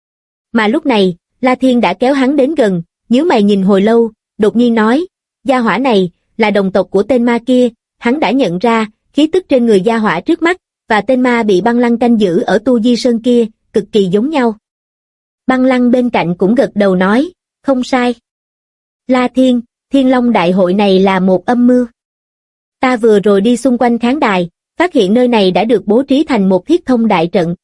S2: Mà lúc này, La Thiên đã kéo hắn đến gần, nhíu mày nhìn hồi lâu, đột nhiên nói, gia hỏa này, là đồng tộc của tên ma kia, hắn đã nhận ra, khí tức trên người gia hỏa trước mắt, và tên ma bị Băng Lăng canh giữ ở Tu Di Sơn kia, cực kỳ giống nhau. Băng Lăng bên cạnh cũng gật đầu nói, không sai. La Thiên, Thiên Long đại hội này là một âm mưu. Ta vừa rồi đi xung quanh khán đài, phát hiện nơi này đã được bố trí thành một thiết thông đại trận.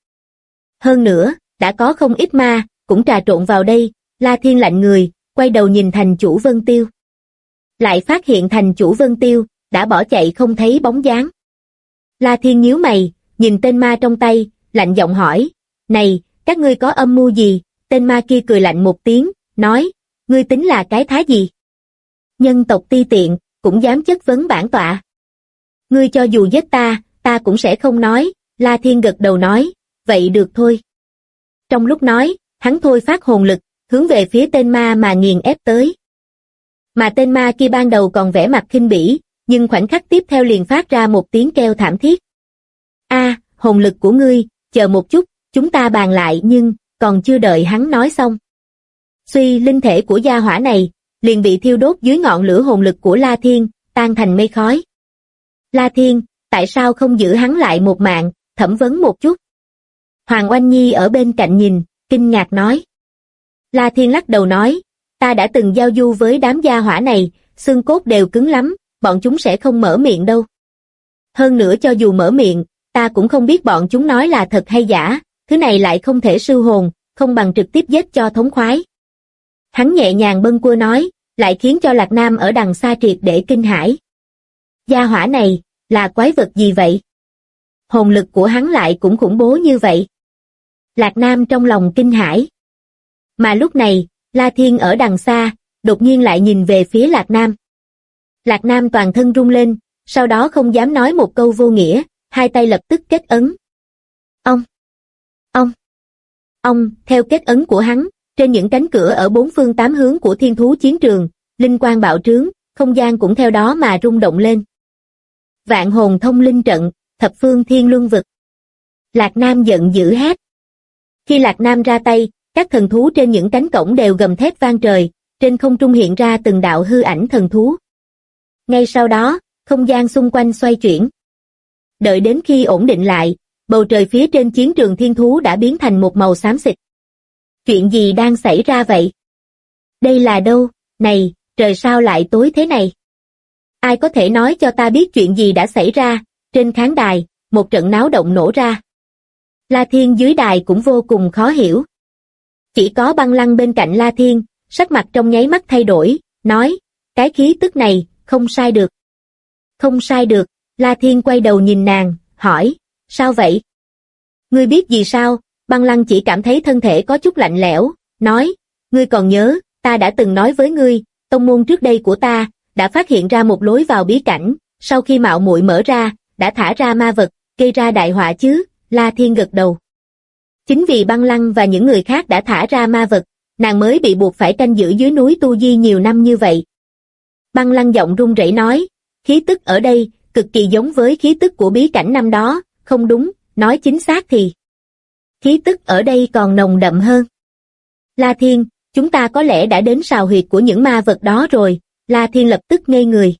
S2: Hơn nữa, đã có không ít ma, cũng trà trộn vào đây. La Thiên lạnh người, quay đầu nhìn thành chủ Vân Tiêu. lại phát hiện thành chủ Vân Tiêu, đã bỏ chạy không thấy bóng dáng. La Thiên nhíu mày, nhìn tên ma trong tay, lạnh giọng hỏi, này, các ngươi có âm mưu gì? Tên ma kia cười lạnh một tiếng, nói, ngươi tính là cái thá gì? Nhân tộc ti tiện, cũng dám chất vấn bản tọa. Ngươi cho dù giết ta cũng sẽ không nói. La Thiên gật đầu nói, vậy được thôi. Trong lúc nói, hắn thôi phát hồn lực, hướng về phía tên ma mà nghiền ép tới. Mà tên ma kia ban đầu còn vẻ mặt khinh bỉ, nhưng khoảnh khắc tiếp theo liền phát ra một tiếng kêu thảm thiết. Hồn lực của ngươi, chờ một chút, chúng ta bàn lại. Nhưng còn chưa đợi hắn nói xong, suy linh thể của gia hỏa này liền bị thiêu đốt dưới ngọn lửa hồn lực của La Thiên, tan thành mây khói. La Thiên, tại sao không giữ hắn lại một mạng, thẩm vấn một chút? Hoàng Oanh Nhi ở bên cạnh nhìn, kinh ngạc nói. La Thiên lắc đầu nói, ta đã từng giao du với đám gia hỏa này, xương cốt đều cứng lắm, bọn chúng sẽ không mở miệng đâu. Hơn nữa cho dù mở miệng, ta cũng không biết bọn chúng nói là thật hay giả, thứ này lại không thể sư hồn, không bằng trực tiếp giết cho thống khoái. Hắn nhẹ nhàng bâng quơ nói, lại khiến cho Lạc Nam ở đằng xa triệt để kinh hãi. Gia hỏa này, là quái vật gì vậy? Hồn lực của hắn lại cũng khủng bố như vậy. Lạc Nam trong lòng kinh hãi. Mà lúc này, La Thiên ở đằng xa, đột nhiên lại nhìn về phía Lạc Nam. Lạc Nam toàn thân rung lên, sau đó không dám nói một câu vô nghĩa, hai tay lập tức kết ấn. Ông, theo kết ấn của hắn, trên những cánh cửa ở bốn phương tám hướng của thiên thú chiến trường, linh quang bạo trướng, không gian cũng theo đó mà rung động lên. Vạn hồn thông linh trận, thập phương thiên luân vực. Lạc Nam giận dữ hét. Khi Lạc Nam ra tay, các thần thú trên những cánh cổng đều gầm thét vang trời, trên không trung hiện ra từng đạo hư ảnh thần thú. Ngay sau đó, không gian xung quanh xoay chuyển. Đợi đến khi ổn định lại, bầu trời phía trên chiến trường thiên thú đã biến thành một màu xám xịt. Chuyện gì đang xảy ra vậy? Đây là đâu? Này, trời sao lại tối thế này? Ai có thể nói cho ta biết chuyện gì đã xảy ra? Trên khán đài, một trận náo động nổ ra. La Thiên dưới đài cũng vô cùng khó hiểu. Chỉ có Băng Lăng bên cạnh La Thiên, sắc mặt trong nháy mắt thay đổi, nói, cái khí tức này, không sai được. Không sai được, La Thiên quay đầu nhìn nàng, hỏi, sao vậy? Ngươi biết gì sao? Băng Lăng chỉ cảm thấy thân thể có chút lạnh lẽo, nói, ngươi còn nhớ, ta đã từng nói với ngươi, tông môn trước đây của ta, đã phát hiện ra một lối vào bí cảnh, sau khi mạo muội mở ra, đã thả ra ma vật, gây ra đại họa chứ? La Thiên gật đầu. Chính vì Băng Lăng và những người khác đã thả ra ma vật, nàng mới bị buộc phải canh giữ dưới núi Tu Di nhiều năm như vậy. Băng Lăng giọng run rẩy nói, khí tức ở đây, cực kỳ giống với khí tức của bí cảnh năm đó, không đúng, nói chính xác thì khí tức ở đây còn nồng đậm hơn. La Thiên, chúng ta có lẽ đã đến sào huyệt của những ma vật đó rồi. La Thiên lập tức ngây người.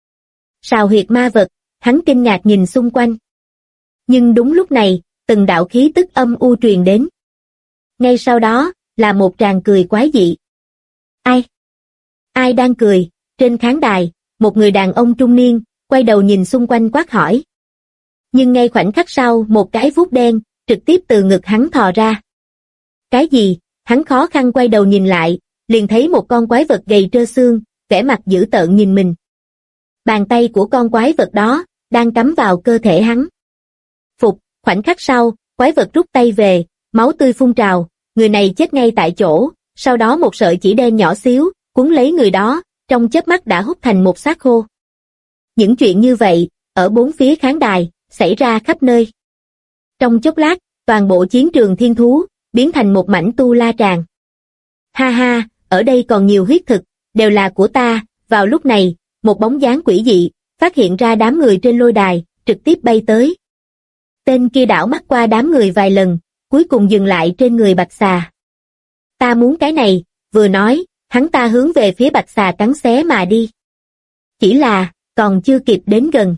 S2: Sào huyệt ma vật, hắn kinh ngạc nhìn xung quanh. Nhưng đúng lúc này, từng đạo khí tức âm u truyền đến. Ngay sau đó, là một tràng cười quái dị. Ai? Ai đang cười? Trên khán đài, một người đàn ông trung niên, quay đầu nhìn xung quanh quát hỏi. Nhưng ngay khoảnh khắc sau, một cái vuốt đen, trực tiếp từ ngực hắn thò ra. Cái gì? Hắn khó khăn quay đầu nhìn lại, liền thấy một con quái vật gầy trơ xương, vẻ mặt dữ tợn nhìn mình. Bàn tay của con quái vật đó, đang cắm vào cơ thể hắn. Phục, khoảnh khắc sau, quái vật rút tay về, máu tươi phun trào, người này chết ngay tại chỗ, sau đó một sợi chỉ đen nhỏ xíu, cuốn lấy người đó, trong chớp mắt đã hút thành một xác khô. Những chuyện như vậy, ở bốn phía khán đài, xảy ra khắp nơi. Trong chốc lát, toàn bộ chiến trường thiên thú, biến thành một mảnh tu la tràng. Ha ha, ở đây còn nhiều huyết thực, đều là của ta. Vào lúc này, một bóng dáng quỷ dị, phát hiện ra đám người trên lôi đài, trực tiếp bay tới. Tên kia đảo mắt qua đám người vài lần, cuối cùng dừng lại trên người bạch xà. Ta muốn cái này, vừa nói, hắn ta hướng về phía bạch xà cắn xé mà đi. Chỉ là, còn chưa kịp đến gần.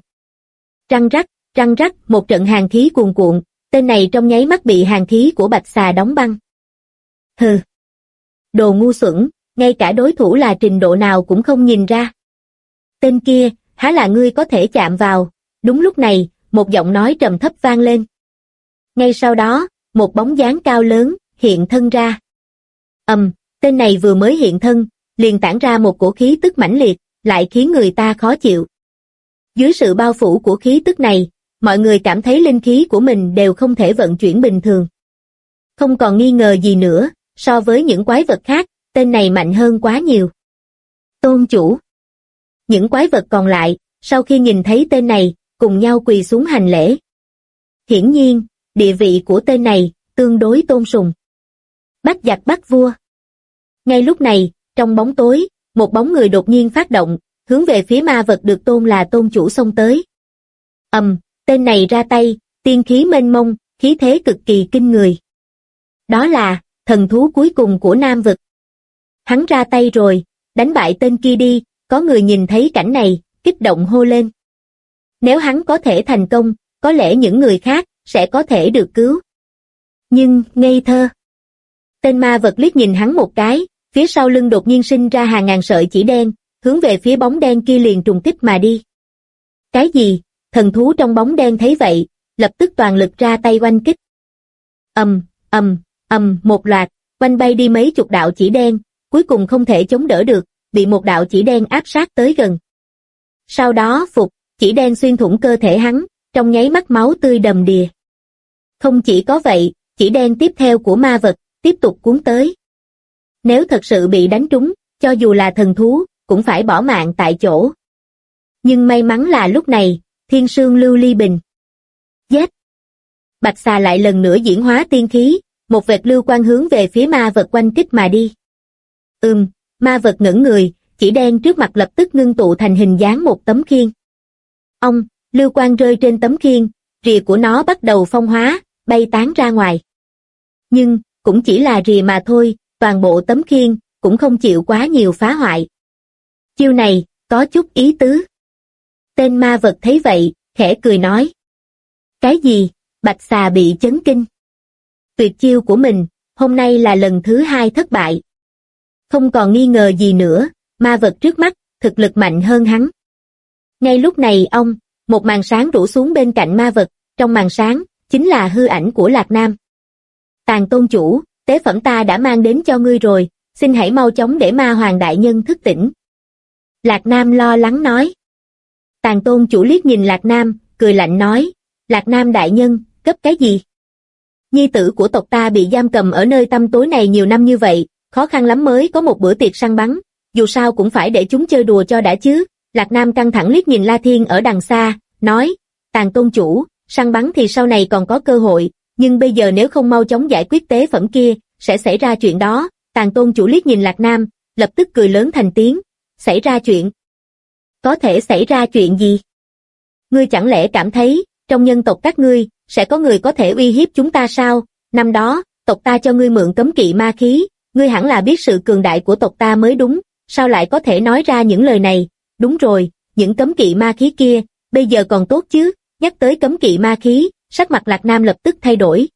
S2: Răng rắc, một trận hàn khí cuồn cuộn, tên này trong nháy mắt bị hàn khí của bạch xà đóng băng. Hừ. Đồ ngu xuẩn, ngay cả đối thủ là trình độ nào cũng không nhìn ra. Tên kia, há là ngươi có thể chạm vào? Đúng lúc này, một giọng nói trầm thấp vang lên. Ngay sau đó, một bóng dáng cao lớn, hiện thân ra. Tên này vừa mới hiện thân, liền tản ra một cổ khí tức mãnh liệt, lại khiến người ta khó chịu. Dưới sự bao phủ của khí tức này, mọi người cảm thấy linh khí của mình đều không thể vận chuyển bình thường. Không còn nghi ngờ gì nữa, so với những quái vật khác, tên này mạnh hơn quá nhiều. Tôn chủ. Những quái vật còn lại, sau khi nhìn thấy tên này, cùng nhau quỳ xuống hành lễ. Hiển nhiên, địa vị của tên này, tương đối tôn sùng. Bắt giặc bắt vua. Ngay lúc này, trong bóng tối, một bóng người đột nhiên phát động, hướng về phía ma vật được tôn là tôn chủ xông tới. Tên này ra tay, tiên khí mênh mông, khí thế cực kỳ kinh người. Đó là thần thú cuối cùng của Nam vực. Hắn ra tay rồi, đánh bại tên kia đi, có người nhìn thấy cảnh này, kích động hô lên. Nếu hắn có thể thành công, có lẽ những người khác sẽ có thể được cứu. Nhưng, ngây thơ. Tên ma vật liếc nhìn hắn một cái, phía sau lưng đột nhiên sinh ra hàng ngàn sợi chỉ đen, hướng về phía bóng đen kia liền trùng kích mà đi. Cái gì? Thần thú trong bóng đen thấy vậy, lập tức toàn lực ra tay oanh kích. Một loạt, oanh bay đi mấy chục đạo chỉ đen, cuối cùng không thể chống đỡ được, bị một đạo chỉ đen áp sát tới gần. Sau đó chỉ đen xuyên thủng cơ thể hắn, trong nháy mắt máu tươi đầm đìa. Không chỉ có vậy, chỉ đen tiếp theo của ma vật, tiếp tục cuốn tới. Nếu thật sự bị đánh trúng, cho dù là thần thú, cũng phải bỏ mạng tại chỗ. Nhưng may mắn là lúc này, thiên sương lưu ly bình. Giết! Bạch xà lại lần nữa diễn hóa tiên khí, một vệt lưu quang hướng về phía ma vật quanh kích mà đi. Ma vật ngẩng người, chỉ đen trước mặt lập tức ngưng tụ thành hình dáng một tấm khiên. Lưu quang rơi trên tấm khiên, rìa của nó bắt đầu phong hóa, bay tán ra ngoài. Nhưng, cũng chỉ là rìa mà thôi, toàn bộ tấm khiên, cũng không chịu quá nhiều phá hoại. Chiêu này, có chút ý tứ. Tên ma vật thấy vậy, khẽ cười nói. Cái gì? Bạch xà bị chấn kinh. Tuyệt chiêu của mình, hôm nay là lần thứ 2 thất bại. Không còn nghi ngờ gì nữa, ma vật trước mắt, thực lực mạnh hơn hắn. Ngay lúc này một màn sáng rủ xuống bên cạnh ma vật, trong màn sáng, chính là hư ảnh của Lạc Nam. Tàn tôn chủ, tế phẩm ta đã mang đến cho ngươi rồi, xin hãy mau chóng để ma hoàng đại nhân thức tỉnh. Lạc Nam lo lắng nói. Tàn tôn chủ liếc nhìn Lạc Nam, cười lạnh nói, Lạc Nam đại nhân, cấp cái gì? Nhi tử của tộc ta bị giam cầm ở nơi tăm tối này nhiều năm như vậy, khó khăn lắm mới có một bữa tiệc săn bắn, dù sao cũng phải để chúng chơi đùa cho đã chứ. Lạc Nam căng thẳng liếc nhìn La Thiên ở đằng xa, nói, Tàn tôn chủ, săn bắn thì sau này còn có cơ hội, nhưng bây giờ nếu không mau chóng giải quyết tế phẩm kia, sẽ xảy ra chuyện đó. Tàn tôn chủ liếc nhìn Lạc Nam, lập tức cười lớn thành tiếng, xảy ra chuyện. Có thể xảy ra chuyện gì? Ngươi chẳng lẽ cảm thấy, trong nhân tộc các ngươi, sẽ có người có thể uy hiếp chúng ta sao? Năm đó, tộc ta cho ngươi mượn cấm kỵ ma khí, ngươi hẳn là biết sự cường đại của tộc ta mới đúng, sao lại có thể nói ra những lời này? Đúng rồi, những cấm kỵ ma khí kia, bây giờ còn tốt chứ? Nhắc tới cấm kỵ ma khí, sắc mặt Lạc Nam lập tức thay đổi.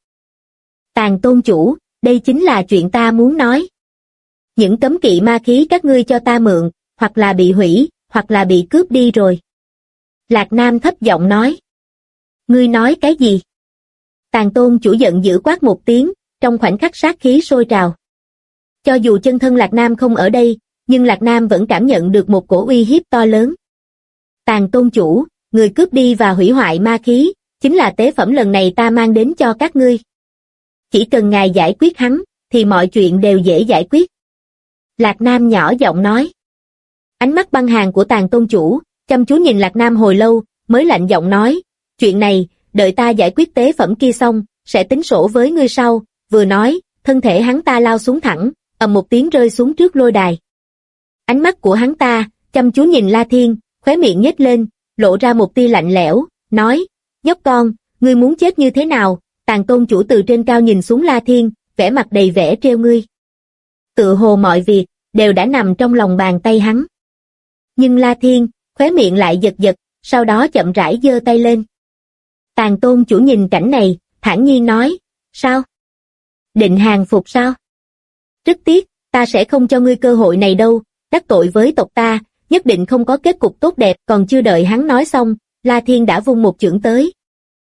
S2: Tàn tôn chủ, đây chính là chuyện ta muốn nói. Những cấm kỵ ma khí các ngươi cho ta mượn, hoặc là bị hủy, hoặc là bị cướp đi rồi. Lạc Nam thấp giọng nói. Ngươi nói cái gì? Tàn tôn chủ giận dữ quát một tiếng, trong khoảnh khắc sát khí sôi trào. Cho dù chân thân Lạc Nam không ở đây, nhưng Lạc Nam vẫn cảm nhận được một cổ uy hiếp to lớn. Tàn tôn chủ, người cướp đi và hủy hoại ma khí, chính là tế phẩm lần này ta mang đến cho các ngươi. Chỉ cần ngài giải quyết hắn, thì mọi chuyện đều dễ giải quyết. Lạc Nam nhỏ giọng nói. Ánh mắt băng hàn của Tàn tôn chủ, chăm chú nhìn Lạc Nam hồi lâu, mới lạnh giọng nói, chuyện này, đợi ta giải quyết tế phẩm kia xong, sẽ tính sổ với ngươi sau. Vừa nói, thân thể hắn ta lao xuống thẳng, ầm một tiếng rơi xuống trước lôi đài. Ánh mắt của hắn ta, chăm chú nhìn La Thiên, khóe miệng nhếch lên, lộ ra một tia lạnh lẽo, nói, nhóc con, ngươi muốn chết như thế nào? Tàn tôn chủ từ trên cao nhìn xuống La Thiên, vẻ mặt đầy vẻ trêu ngươi. Tựa hồ mọi việc, đều đã nằm trong lòng bàn tay hắn. Nhưng La Thiên, khóe miệng lại giật giật, sau đó chậm rãi giơ tay lên. Tàn tôn chủ nhìn cảnh này, thản nhiên nói, sao? Định hàng phục sao? Rất tiếc, ta sẽ không cho ngươi cơ hội này đâu, đắc tội với tộc ta, nhất định không có kết cục tốt đẹp. Còn chưa đợi hắn nói xong, La Thiên đã vung một chưởng tới.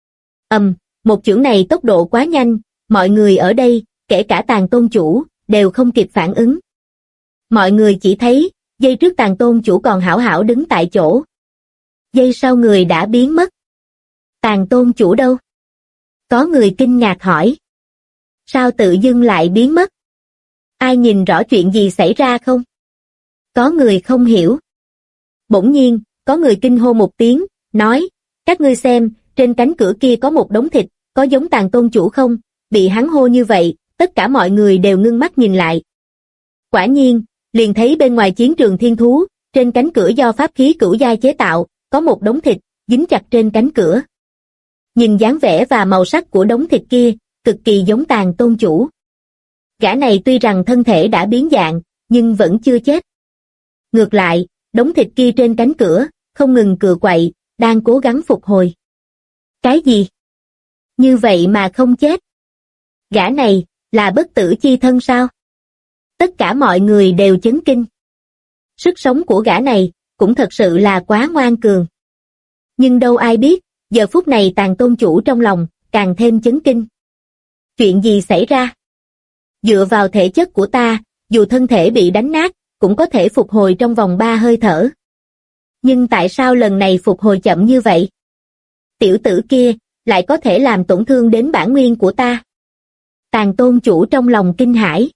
S2: Một chưởng này tốc độ quá nhanh, mọi người ở đây, kể cả Tàn tôn chủ, đều không kịp phản ứng. Mọi người chỉ thấy, Giây trước Tàng Tôn chủ còn hảo hảo đứng tại chỗ. Giây sau người đã biến mất. Tàng Tôn chủ đâu? Có người kinh ngạc hỏi. Sao tự dưng lại biến mất? Ai nhìn rõ chuyện gì xảy ra không? Có người không hiểu. Bỗng nhiên, có người kinh hô một tiếng, nói, các ngươi xem, trên cánh cửa kia có một đống thịt, có giống Tàng Tôn chủ không? Bị hắn hô như vậy, tất cả mọi người đều ngưng mắt nhìn lại. Quả nhiên, liền thấy bên ngoài chiến trường thiên thú, trên cánh cửa do pháp khí cửu giai chế tạo, có một đống thịt, dính chặt trên cánh cửa. Nhìn dáng vẻ và màu sắc của đống thịt kia, cực kỳ giống Tàng Tôn chủ. Gã này tuy rằng thân thể đã biến dạng, nhưng vẫn chưa chết. Ngược lại, đống thịt kia trên cánh cửa, không ngừng cựa quậy, đang cố gắng phục hồi. Cái gì? Như vậy mà không chết? Gã này, là bất tử chi thân sao? Tất cả mọi người đều chấn kinh. Sức sống của gã này, cũng thật sự là quá ngoan cường. Nhưng đâu ai biết, giờ phút này Tàng Tôn chủ trong lòng, càng thêm chấn kinh. Chuyện gì xảy ra? Dựa vào thể chất của ta, dù thân thể bị đánh nát, cũng có thể phục hồi trong vòng 3 hơi thở. Nhưng tại sao lần này phục hồi chậm như vậy? Tiểu tử kia, lại có thể làm tổn thương đến bản nguyên của ta. Tàng Tôn chủ trong lòng kinh hãi.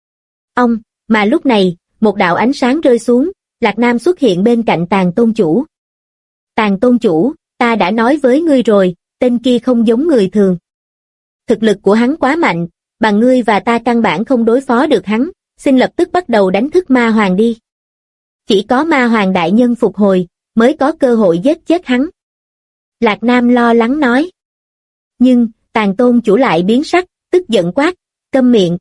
S2: Mà lúc này, một đạo ánh sáng rơi xuống, Lạc Nam xuất hiện bên cạnh Tàng Tôn chủ. Tàng Tôn chủ, ta đã nói với ngươi rồi, tên kia không giống người thường. Thực lực của hắn quá mạnh, bằng ngươi và ta căn bản không đối phó được hắn, xin lập tức bắt đầu đánh thức ma hoàng đi. Chỉ có ma hoàng đại nhân phục hồi, mới có cơ hội giết chết hắn. Lạc Nam lo lắng nói. Nhưng, Tàng Tôn chủ lại biến sắc, tức giận quát, câm miệng.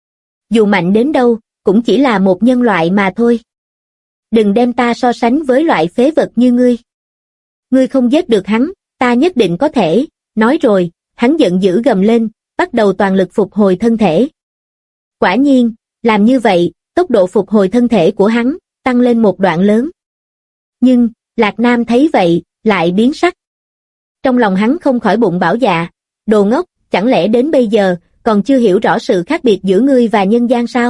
S2: Dù mạnh đến đâu, cũng chỉ là một nhân loại mà thôi. Đừng đem ta so sánh với loại phế vật như ngươi. Ngươi không giết được hắn, ta nhất định có thể. Nói rồi, hắn giận dữ gầm lên, bắt đầu toàn lực phục hồi thân thể. Quả nhiên, làm như vậy, tốc độ phục hồi thân thể của hắn, tăng lên một đoạn lớn. Nhưng, Lạc Nam thấy vậy, lại biến sắc. Trong lòng hắn không khỏi bụng bảo dạ, đồ ngốc, chẳng lẽ đến bây giờ, còn chưa hiểu rõ sự khác biệt giữa ngươi và nhân gian sao?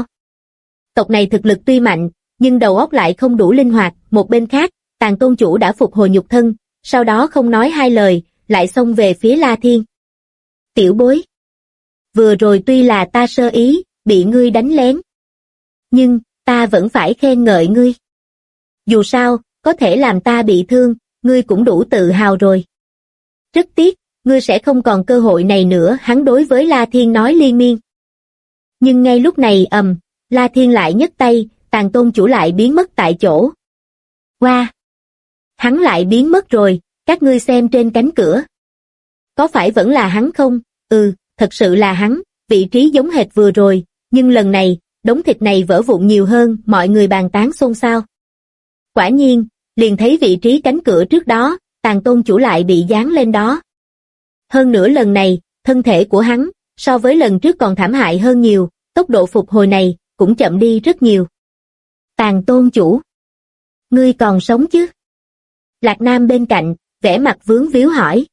S2: Tộc này thực lực tuy mạnh, nhưng đầu óc lại không đủ linh hoạt. Một bên khác, Tàng Tôn chủ đã phục hồi nhục thân, sau đó không nói hai lời, lại xông về phía La Thiên. Tiểu bối, vừa rồi tuy là ta sơ ý, bị ngươi đánh lén. Nhưng, ta vẫn phải khen ngợi ngươi. Dù sao, có thể làm ta bị thương, ngươi cũng đủ tự hào rồi. Rất tiếc, ngươi sẽ không còn cơ hội này nữa. Hắn đối với La Thiên nói liên miên. Nhưng ngay lúc này La Thiên lại nhấc tay, Tàng Tôn chủ lại biến mất tại chỗ. Wow! Hắn lại biến mất rồi, các ngươi xem trên cánh cửa. Có phải vẫn là hắn không? Thật sự là hắn, vị trí giống hệt vừa rồi, nhưng lần này, đống thịt này vỡ vụn nhiều hơn, mọi người bàn tán xôn xao. Quả nhiên, liền thấy vị trí cánh cửa trước đó, Tàng Tôn chủ lại bị dán lên đó. Hơn nữa lần này, thân thể của hắn, so với lần trước còn thảm hại hơn nhiều, tốc độ phục hồi này, cũng chậm đi rất nhiều. Tàng Tôn chủ, ngươi còn sống chứ? Lạc Nam bên cạnh, vẻ mặt vướng víu hỏi.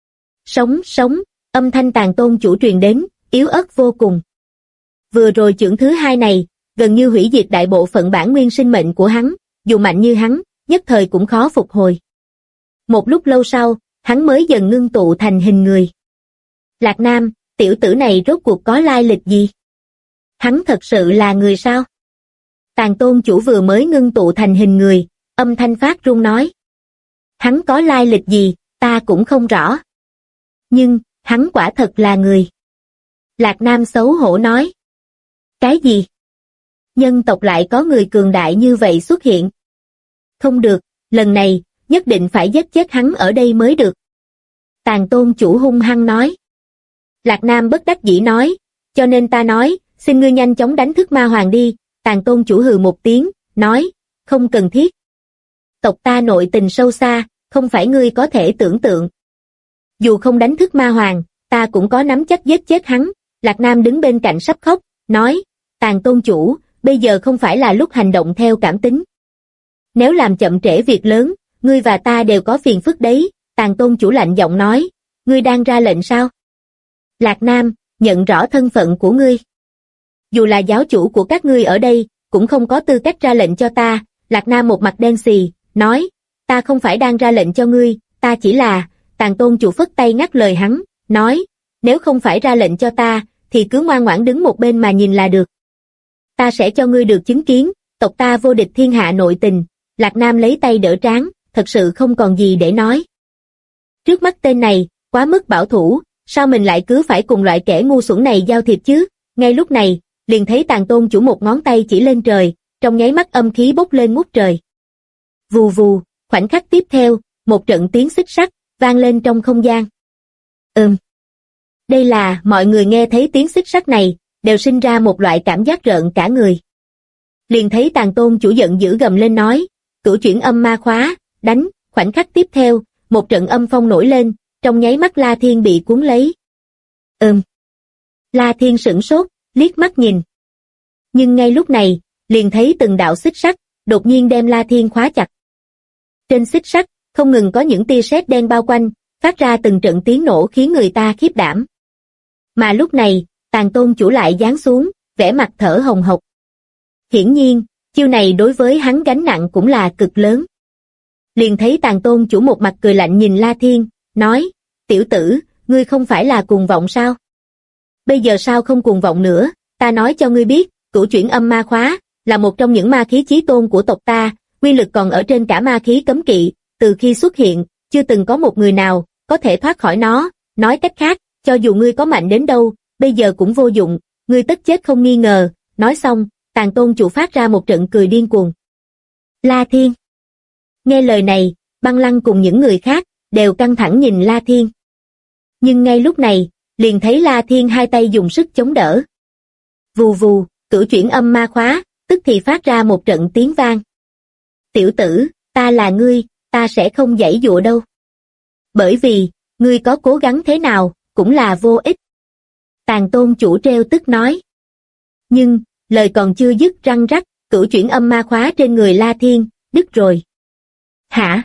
S2: Sống, âm thanh Tàng Tôn chủ truyền đến, yếu ớt vô cùng. Vừa rồi chưởng thứ hai này, gần như hủy diệt đại bộ phận bản nguyên sinh mệnh của hắn, dù mạnh như hắn, nhất thời cũng khó phục hồi. Một lúc lâu sau, hắn mới dần ngưng tụ thành hình người. Lạc Nam, tiểu tử này rốt cuộc có lai lịch gì? Hắn thật sự là người sao? Tàng Tôn chủ vừa mới ngưng tụ thành hình người, âm thanh phát run nói. Hắn có lai lịch gì, ta cũng không rõ. Nhưng, hắn quả thật là người. Lạc Nam xấu hổ nói. Cái gì? Nhân tộc lại có người cường đại như vậy xuất hiện? Không được, lần này, nhất định phải giết chết hắn ở đây mới được. Tàng Tôn chủ hung hăng nói. Lạc Nam bất đắc dĩ nói, cho nên ta nói, xin ngươi nhanh chóng đánh thức ma hoàng đi. Tàng Tôn chủ hừ một tiếng, nói, không cần thiết. Tộc ta nội tình sâu xa, không phải ngươi có thể tưởng tượng. Dù không đánh thức ma hoàng, ta cũng có nắm chắc giết chết hắn. Lạc Nam đứng bên cạnh sắp khóc, nói, Tàng Tôn chủ, bây giờ không phải là lúc hành động theo cảm tính. Nếu làm chậm trễ việc lớn, ngươi và ta đều có phiền phức đấy. Tàng Tôn chủ lạnh giọng nói, ngươi đang ra lệnh sao? Lạc Nam, nhận rõ thân phận của ngươi. Dù là giáo chủ của các ngươi ở đây, cũng không có tư cách ra lệnh cho ta, Lạc Nam một mặt đen xì, nói, ta không phải đang ra lệnh cho ngươi, ta chỉ là, Tàng Tôn chủ phất tay ngắt lời hắn, nói, nếu không phải ra lệnh cho ta, thì cứ ngoan ngoãn đứng một bên mà nhìn là được. Ta sẽ cho ngươi được chứng kiến, tộc ta vô địch thiên hạ nội tình. Lạc Nam lấy tay đỡ trán, thật sự không còn gì để nói. Trước mắt tên này, quá mức bảo thủ, sao mình lại cứ phải cùng loại kẻ ngu xuẩn này giao thiệp chứ? Ngay lúc này, liền thấy Tàng Tôn chủ một ngón tay chỉ lên trời, trong nháy mắt âm khí bốc lên ngút trời. Vù vù, khoảnh khắc tiếp theo, một trận tiếng xích sắt vang lên trong không gian. Đây là, mọi người nghe thấy tiếng xích sắt này, đều sinh ra một loại cảm giác rợn cả người. Liền thấy Tàng Tôn chủ giận dữ gầm lên nói, cửu chuyển âm ma khóa, đánh. Khoảnh khắc tiếp theo, một trận âm phong nổi lên, trong nháy mắt La Thiên bị cuốn lấy. La Thiên sửng sốt, liếc mắt nhìn. Nhưng ngay lúc này, liền thấy từng đạo xích sắt, đột nhiên đem La Thiên khóa chặt. Trên xích sắt, không ngừng có những tia sét đen bao quanh, phát ra từng trận tiếng nổ khiến người ta khiếp đảm. Mà lúc này, Tàng Tôn chủ lại giáng xuống, vẻ mặt thở hồng hộc. Hiển nhiên, chiêu này đối với hắn gánh nặng cũng là cực lớn. Liền thấy Tàng Tôn chủ một mặt cười lạnh nhìn La Thiên, nói, tiểu tử, ngươi không phải là cuồng vọng sao? Bây giờ sao không cuồng vọng nữa, ta nói cho ngươi biết, cửu chuyển âm ma khóa, là một trong những ma khí chí tôn của tộc ta, uy lực còn ở trên cả ma khí cấm kỵ, từ khi xuất hiện, chưa từng có một người nào, có thể thoát khỏi nó, nói cách khác, cho dù ngươi có mạnh đến đâu, bây giờ cũng vô dụng, ngươi tất chết không nghi ngờ. Nói xong, Tàng Tôn chủ phát ra một trận cười điên cuồng. La Thiên. Nghe lời này, Băng Lăng cùng những người khác, đều căng thẳng nhìn La Thiên. Nhưng ngay lúc này, liền thấy La Thiên hai tay dùng sức chống đỡ. Vù vù, cửu chuyển âm ma khóa, tức thì phát ra một trận tiếng vang. Tiểu tử, ta là ngươi, ta sẽ không giãy giụa đâu. Bởi vì, ngươi có cố gắng thế nào, cũng là vô ích. Tàng Tôn chủ trêu tức nói. Nhưng, lời còn chưa dứt răng rắc, cửu chuyển âm ma khóa trên người La Thiên, đứt rồi. Hả?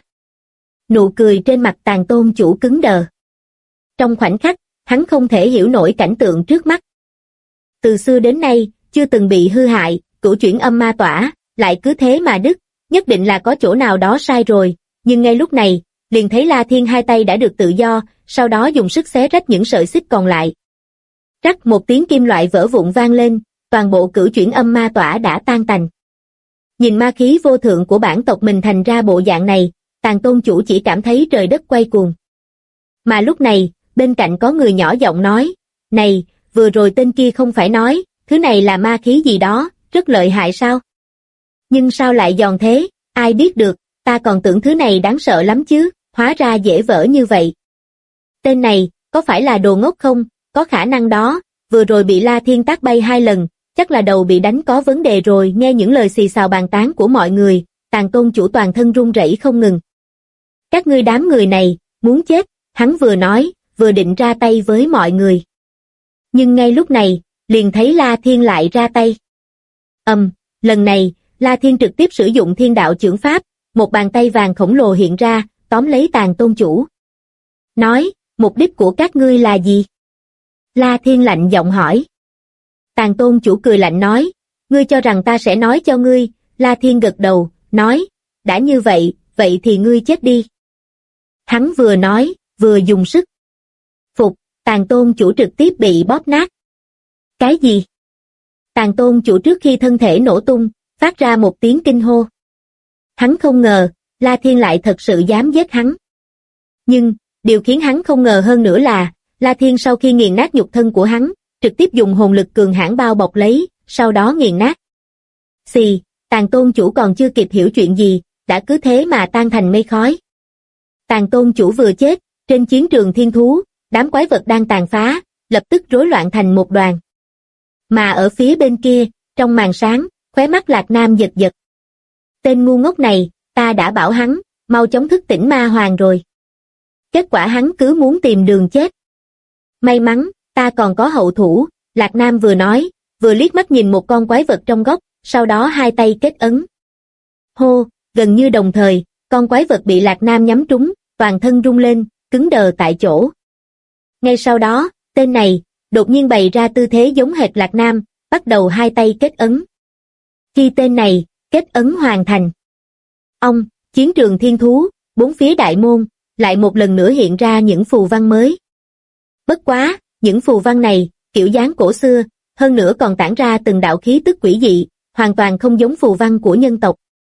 S2: Nụ cười trên mặt Tàng Tôn chủ cứng đờ. Trong khoảnh khắc, hắn không thể hiểu nổi cảnh tượng trước mắt. Từ xưa đến nay, chưa từng bị hư hại, cửu chuyển âm ma tỏa, lại cứ thế mà đứt, nhất định là có chỗ nào đó sai rồi, nhưng ngay lúc này, liền thấy La Thiên hai tay đã được tự do, sau đó dùng sức xé rách những sợi xích còn lại. Rắc một tiếng kim loại vỡ vụn vang lên, toàn bộ cửu chuyển âm ma tỏa đã tan tành. Nhìn ma khí vô thượng của bản tộc mình thành ra bộ dạng này, Tàng Tôn chủ chỉ cảm thấy trời đất quay cuồng. Mà lúc này, bên cạnh có người nhỏ giọng nói, này, vừa rồi tên kia không phải nói, thứ này là ma khí gì đó, rất lợi hại sao? Nhưng sao lại giòn thế, ai biết được, ta còn tưởng thứ này đáng sợ lắm chứ, hóa ra dễ vỡ như vậy. Tên này, có phải là đồ ngốc không? Có khả năng đó, vừa rồi bị La Thiên tát bay 2 lần, chắc là đầu bị đánh có vấn đề rồi. Nghe những lời xì xào bàn tán của mọi người, Tàng Tôn chủ toàn thân run rẩy không ngừng. Các ngươi đám người này, muốn chết, hắn vừa nói, vừa định ra tay với mọi người. Nhưng ngay lúc này, liền thấy La Thiên lại ra tay. Lần này, La Thiên trực tiếp sử dụng thiên đạo chưởng pháp, một bàn tay vàng khổng lồ hiện ra, tóm lấy Tàng Tôn chủ. Nói, mục đích của các ngươi là gì? La Thiên lạnh giọng hỏi. Tàng Tôn chủ cười lạnh nói, ngươi cho rằng ta sẽ nói cho ngươi? La Thiên gật đầu, nói, đã như vậy, vậy thì ngươi chết đi. Hắn vừa nói, vừa dùng sức. Phục, Tàng Tôn chủ trực tiếp bị bóp nát. Cái gì? Tàng Tôn chủ trước khi thân thể nổ tung, phát ra một tiếng kinh hô. Hắn không ngờ, La Thiên lại thật sự dám giết hắn. Nhưng, điều khiến hắn không ngờ hơn nữa là, La Thiên sau khi nghiền nát nhục thân của hắn, trực tiếp dùng hồn lực cường hãn bao bọc lấy, sau đó nghiền nát. Xì, Tàng Tôn chủ còn chưa kịp hiểu chuyện gì, đã cứ thế mà tan thành mây khói. Tàng Tôn chủ vừa chết, trên chiến trường thiên thú, đám quái vật đang tàn phá, lập tức rối loạn thành một đoàn. Mà ở phía bên kia, trong màn sáng, khóe mắt Lạc Nam giật giật. Tên ngu ngốc này, ta đã bảo hắn, mau chóng thức tỉnh ma hoàng rồi. Kết quả hắn cứ muốn tìm đường chết. May mắn, ta còn có hậu thủ, Lạc Nam vừa nói, vừa liếc mắt nhìn một con quái vật trong góc, sau đó hai tay kết ấn. Hô, gần như đồng thời, con quái vật bị Lạc Nam nhắm trúng, toàn thân rung lên, cứng đờ tại chỗ. Ngay sau đó, tên này, đột nhiên bày ra tư thế giống hệt Lạc Nam, bắt đầu hai tay kết ấn. Khi tên này, kết ấn hoàn thành, Ông, chiến trường thiên thú, bốn phía đại môn, lại một lần nữa hiện ra những phù văn mới. Bất quá, những phù văn này, kiểu dáng cổ xưa, hơn nữa còn tản ra từng đạo khí tức quỷ dị, hoàn toàn không giống phù văn của nhân tộc.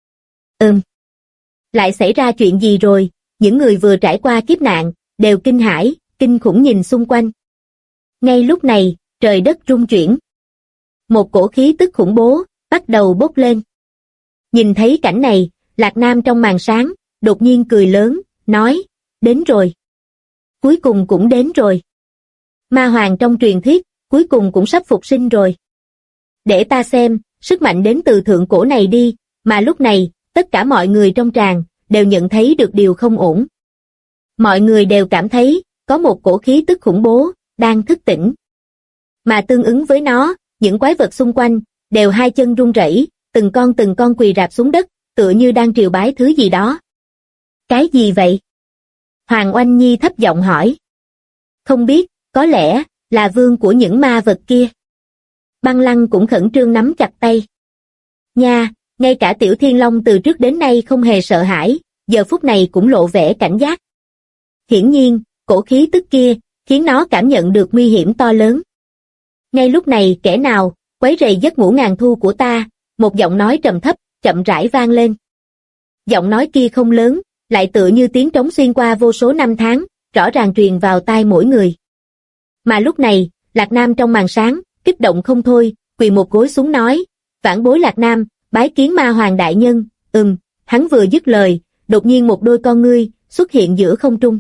S2: Lại xảy ra chuyện gì rồi? Những người vừa trải qua kiếp nạn, đều kinh hãi, kinh khủng nhìn xung quanh. Ngay lúc này, trời đất rung chuyển. Một cổ khí tức khủng bố, bắt đầu bốc lên. Nhìn thấy cảnh này, Lạc Nam trong màn sáng, đột nhiên cười lớn, nói, đến rồi. Cuối cùng cũng đến rồi. Ma hoàng trong truyền thuyết, cuối cùng cũng sắp phục sinh rồi. Để ta xem, sức mạnh đến từ thượng cổ này đi, mà lúc này, tất cả mọi người trong tràng, đều nhận thấy được điều không ổn. Mọi người đều cảm thấy, có một cổ khí tức khủng bố, đang thức tỉnh. Mà tương ứng với nó, những quái vật xung quanh, đều hai chân run rẩy, từng con quỳ rạp xuống đất, tựa như đang triều bái thứ gì đó. Cái gì vậy? Hoàng Oanh Nhi thấp giọng hỏi. Không biết, có lẽ, là vương của những ma vật kia. Băng Lăng cũng khẩn trương nắm chặt tay. Nha, ngay cả Tiểu Thiên Long từ trước đến nay không hề sợ hãi, giờ phút này cũng lộ vẻ cảnh giác. Hiển nhiên, cổ khí tức kia, khiến nó cảm nhận được nguy hiểm to lớn. Ngay lúc này kẻ nào, quấy rầy giấc ngủ ngàn thu của ta, một giọng nói trầm thấp, chậm rãi vang lên. Giọng nói kia không lớn, lại tựa như tiếng trống xuyên qua vô số năm tháng, rõ ràng truyền vào tai mỗi người. Mà lúc này, Lạc Nam trong màn sáng, kích động không thôi, quỳ một gối xuống nói, vãn bối Lạc Nam, bái kiến ma hoàng đại nhân. Hắn vừa dứt lời, đột nhiên một đôi con ngươi xuất hiện giữa không trung.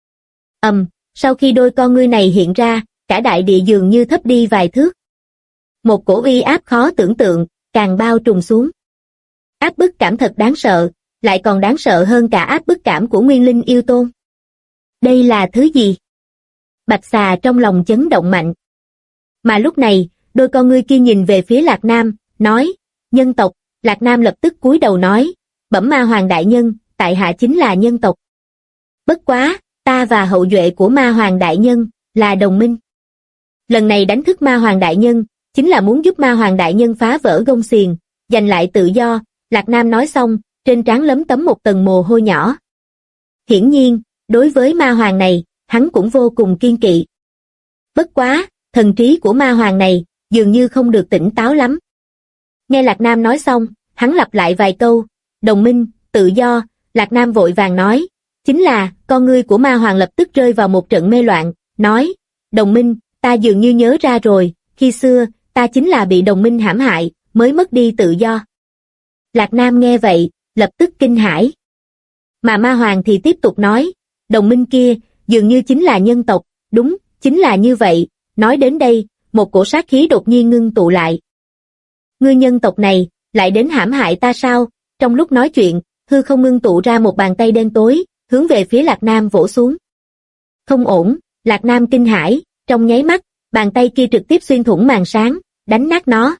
S2: Sau khi đôi con ngươi này hiện ra, cả đại địa dường như thấp đi vài thước. Một cổ uy áp khó tưởng tượng, càng bao trùm xuống. Áp bức cảm thật đáng sợ, lại còn đáng sợ hơn cả áp bức cảm của Nguyên Linh Yêu Tôn. Đây là thứ gì? Bạch Xà trong lòng chấn động mạnh. Mà lúc này, đôi con ngươi kia nhìn về phía Lạc Nam, nói, nhân tộc. Lạc Nam lập tức cúi đầu nói, bẩm ma hoàng đại nhân, tại hạ chính là nhân tộc. Bất quá, ta và hậu duệ của ma hoàng đại nhân, là đồng minh. Lần này đánh thức ma hoàng đại nhân, chính là muốn giúp ma hoàng đại nhân phá vỡ gông xiềng, giành lại tự do. Lạc Nam nói xong, trên trán lấm tấm một tầng mồ hôi nhỏ. Hiển nhiên, đối với ma hoàng này, hắn cũng vô cùng kiên kỵ. Bất quá, thần trí của ma hoàng này, dường như không được tỉnh táo lắm. Nghe Lạc Nam nói xong, hắn lặp lại vài câu, đồng minh, tự do. Lạc Nam vội vàng nói, chính là, con ngươi của ma hoàng lập tức rơi vào một trận mê loạn, nói, đồng minh, ta dường như nhớ ra rồi, khi xưa, ta chính là bị đồng minh hãm hại, mới mất đi tự do. Lạc Nam nghe vậy, lập tức kinh hãi. Mà ma hoàng thì tiếp tục nói, đồng minh kia, dường như chính là nhân tộc, đúng, chính là như vậy. Nói đến đây, một cổ sát khí đột nhiên ngưng tụ lại. Ngươi nhân tộc này, lại đến hãm hại ta sao? Trong lúc nói chuyện, hư không ngưng tụ ra một bàn tay đen tối, hướng về phía Lạc Nam vỗ xuống. Không ổn, Lạc Nam kinh hãi, trong nháy mắt, bàn tay kia trực tiếp xuyên thủng màn sáng, đánh nát nó.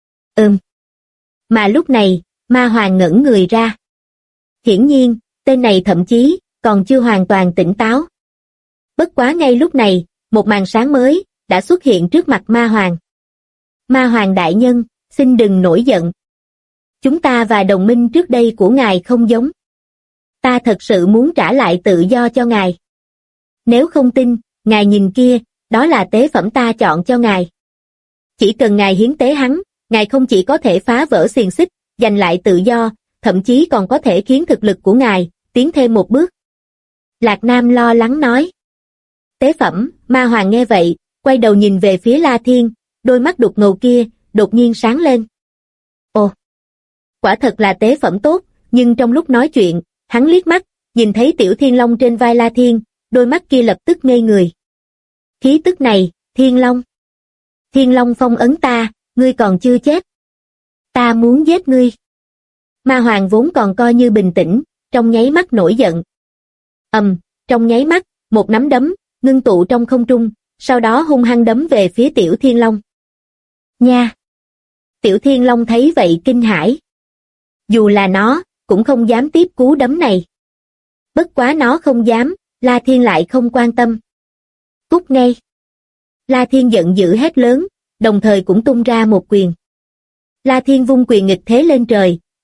S2: Mà lúc này, ma hoàng ngẩn người ra. Hiển nhiên, tên này thậm chí, còn chưa hoàn toàn tỉnh táo. Bất quá ngay lúc này, một màn sáng mới, đã xuất hiện trước mặt ma hoàng. Ma hoàng đại nhân, xin đừng nổi giận. Chúng ta và đồng minh trước đây của ngài không giống. Ta thật sự muốn trả lại tự do cho ngài. Nếu không tin, ngài nhìn kia, đó là tế phẩm ta chọn cho ngài. Chỉ cần ngài hiến tế hắn, ngài không chỉ có thể phá vỡ xiềng xích, giành lại tự do, thậm chí còn có thể khiến thực lực của ngài tiến thêm một bước. Lạc Nam lo lắng nói. Tế phẩm, ma hoàng nghe vậy, quay đầu nhìn về phía La Thiên, đôi mắt đục ngầu kia, đột nhiên sáng lên. Ồ, quả thật là tế phẩm tốt, nhưng trong lúc nói chuyện, hắn liếc mắt, nhìn thấy Tiểu Thiên Long trên vai La Thiên, đôi mắt kia lập tức ngây người. Khí tức này, Thiên Long. Thiên Long phong ấn ta, ngươi còn chưa chết. Ta muốn giết ngươi. Ma hoàng vốn còn coi như bình tĩnh, trong nháy mắt nổi giận. Trong nháy mắt, một nắm đấm, ngưng tụ trong không trung, sau đó hung hăng đấm về phía Tiểu Thiên Long. Nha! Tiểu Thiên Long thấy vậy kinh hãi. Dù là nó, cũng không dám tiếp cú đấm này. Bất quá nó không dám, La Thiên lại không quan tâm. Cút ngay! La Thiên giận dữ hét lớn, đồng thời cũng tung ra một quyền. La Thiên vung quyền nghịch thế lên trời,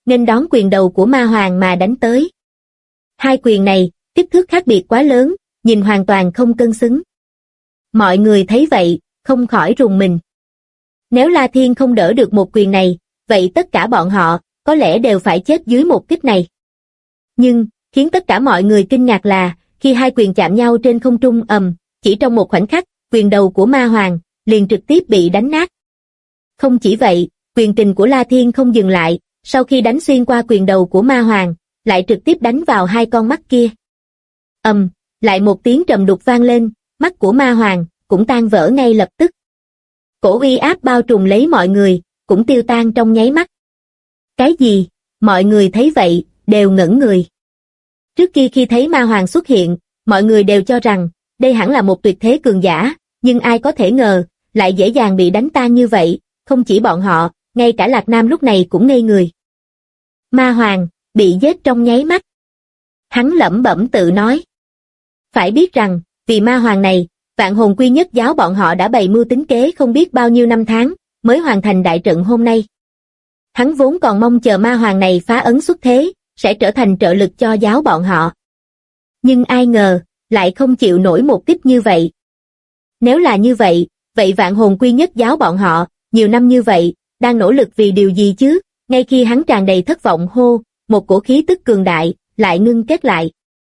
S2: nghênh đón quyền đầu của ma hoàng mà đánh tới. Hai quyền này, kích thước khác biệt quá lớn, nhìn hoàn toàn không cân xứng. Mọi người thấy vậy, không khỏi rùng mình. Nếu La Thiên không đỡ được một quyền này, vậy tất cả bọn họ, có lẽ đều phải chết dưới một kích này. Nhưng, khiến tất cả mọi người kinh ngạc là, khi hai quyền chạm nhau trên không trung chỉ trong một khoảnh khắc, quyền đầu của ma hoàng, liền trực tiếp bị đánh nát. Không chỉ vậy, quyền kình của La Thiên không dừng lại, sau khi đánh xuyên qua quyền đầu của ma hoàng, lại trực tiếp đánh vào hai con mắt kia. Lại một tiếng trầm đục vang lên, mắt của ma hoàng, cũng tan vỡ ngay lập tức. Cổ uy áp bao trùm lấy mọi người, cũng tiêu tan trong nháy mắt. Cái gì? Mọi người thấy vậy, đều ngẩn người. Trước kia khi thấy ma hoàng xuất hiện, mọi người đều cho rằng, đây hẳn là một tuyệt thế cường giả, nhưng ai có thể ngờ, lại dễ dàng bị đánh tan như vậy, không chỉ bọn họ, ngay cả Lạc Nam lúc này cũng ngây người. Ma hoàng, bị giết trong nháy mắt. Hắn lẩm bẩm tự nói. Phải biết rằng, vì ma hoàng này, Vạn Hồn Quy Nhất giáo bọn họ đã bày mưu tính kế không biết bao nhiêu năm tháng, mới hoàn thành đại trận hôm nay. Hắn vốn còn mong chờ ma hoàng này phá ấn xuất thế, sẽ trở thành trợ lực cho giáo bọn họ. Nhưng ai ngờ, lại không chịu nổi một kích như vậy. Nếu là như vậy, vậy Vạn Hồn Quy Nhất giáo bọn họ, nhiều năm như vậy, đang nỗ lực vì điều gì chứ? Ngay khi hắn tràn đầy thất vọng hô, một cổ khí tức cường đại, lại ngưng kết lại.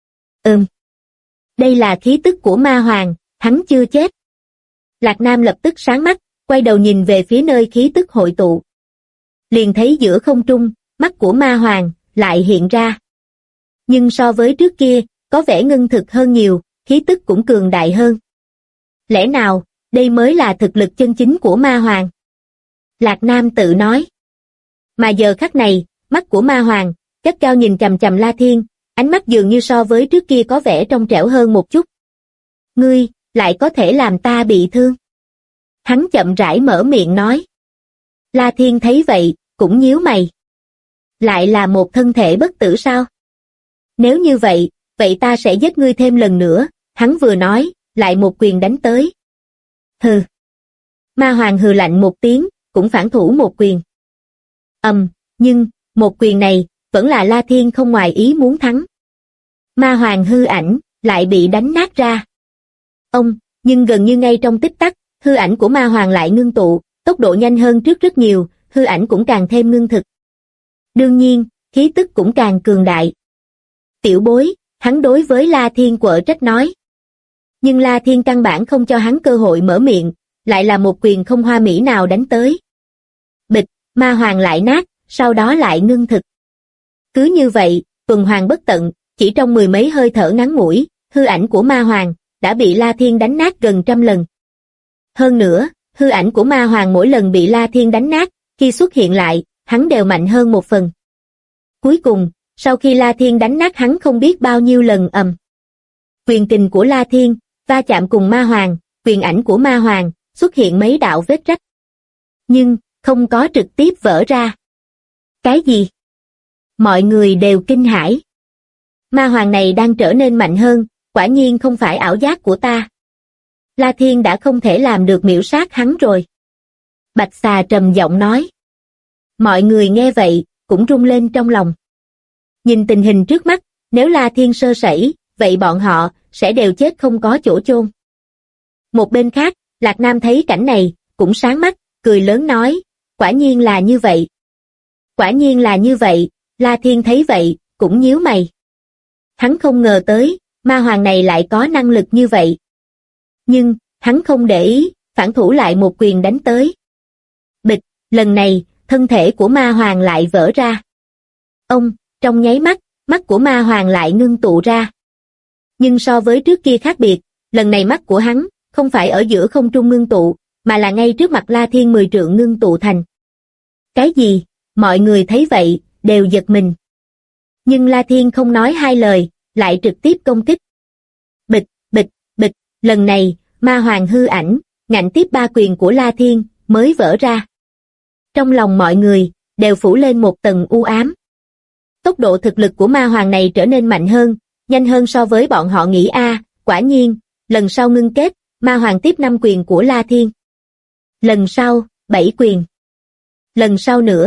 S2: Đây là khí tức của ma hoàng, hắn chưa chết. Lạc Nam lập tức sáng mắt, quay đầu nhìn về phía nơi khí tức hội tụ. Liền thấy giữa không trung, mắt của ma hoàng, lại hiện ra. Nhưng so với trước kia, có vẻ ngưng thực hơn nhiều, khí tức cũng cường đại hơn. Lẽ nào, đây mới là thực lực chân chính của ma hoàng? Lạc Nam tự nói. Mà giờ khắc này, mắt của ma hoàng, gắt cao nhìn chằm chằm La Thiên, ánh mắt dường như so với trước kia có vẻ trong trẻo hơn một chút. Ngươi, lại có thể làm ta bị thương. Hắn chậm rãi mở miệng nói. La Thiên thấy vậy, cũng nhíu mày. Lại là một thân thể bất tử sao? Nếu như vậy, vậy ta sẽ giết ngươi thêm lần nữa, hắn vừa nói, lại một quyền đánh tới. Hừ. Ma hoàng hừ lạnh một tiếng, cũng phản thủ một quyền. Nhưng, một quyền này, vẫn là La Thiên không ngoài ý muốn thắng. Ma hoàng hư ảnh, lại bị đánh nát ra. Nhưng gần như ngay trong tích tắc, hư ảnh của ma hoàng lại ngưng tụ, tốc độ nhanh hơn trước rất nhiều, hư ảnh cũng càng thêm ngưng thực. Đương nhiên, khí tức cũng càng cường đại. Tiểu bối, hắn đối với La Thiên quở trách nói. Nhưng La Thiên căn bản không cho hắn cơ hội mở miệng, lại là một quyền không hoa mỹ nào đánh tới. Bịch, ma hoàng lại nát, sau đó lại ngưng thực. Cứ như vậy, tuần hoàn bất tận, chỉ trong mười mấy hơi thở ngắn ngủi, hư ảnh của ma hoàng đã bị La Thiên đánh nát gần 100 lần. Hơn nữa, hư ảnh của ma hoàng mỗi lần bị La Thiên đánh nát, khi xuất hiện lại, hắn đều mạnh hơn một phần. Cuối cùng, sau khi La Thiên đánh nát hắn không biết bao nhiêu lần quyền kình của La Thiên, va chạm cùng ma hoàng, quyền ảnh của ma hoàng, xuất hiện mấy đạo vết rách. Nhưng, không có trực tiếp vỡ ra. Cái gì? Mọi người đều kinh hãi. Ma hoàng này đang trở nên mạnh hơn, quả nhiên không phải ảo giác của ta. La Thiên đã không thể làm được miểu sát hắn rồi. Bạch Xà trầm giọng nói. Mọi người nghe vậy, cũng rung lên trong lòng. Nhìn tình hình trước mắt, nếu La Thiên sơ sẩy, vậy bọn họ sẽ đều chết không có chỗ chôn. Một bên khác, Lạc Nam thấy cảnh này, cũng sáng mắt, cười lớn nói, quả nhiên là như vậy. Quả nhiên là như vậy, La Thiên thấy vậy, cũng nhíu mày. Hắn không ngờ tới, ma hoàng này lại có năng lực như vậy. Nhưng, hắn không để ý, phản thủ lại một quyền đánh tới. Bịch, lần này, thân thể của ma hoàng lại vỡ ra. Trong nháy mắt, mắt của ma hoàng lại ngưng tụ ra. Nhưng so với trước kia khác biệt, lần này mắt của hắn, không phải ở giữa không trung ngưng tụ, mà là ngay trước mặt La Thiên 10 trượng ngưng tụ thành. Cái gì? Mọi người thấy vậy, đều giật mình. Nhưng La Thiên không nói hai lời, lại trực tiếp công kích. Bịch, bịch, bịch, lần này, ma hoàng hư ảnh, ngạnh tiếp 3 quyền của La Thiên, mới vỡ ra. Trong lòng mọi người, đều phủ lên một tầng u ám. Tốc độ thực lực của ma hoàng này trở nên mạnh hơn, nhanh hơn so với bọn họ nghĩ quả nhiên, lần sau ngưng kết, ma hoàng tiếp 5 quyền của La Thiên. Lần sau, 7 quyền. Lần sau nữa,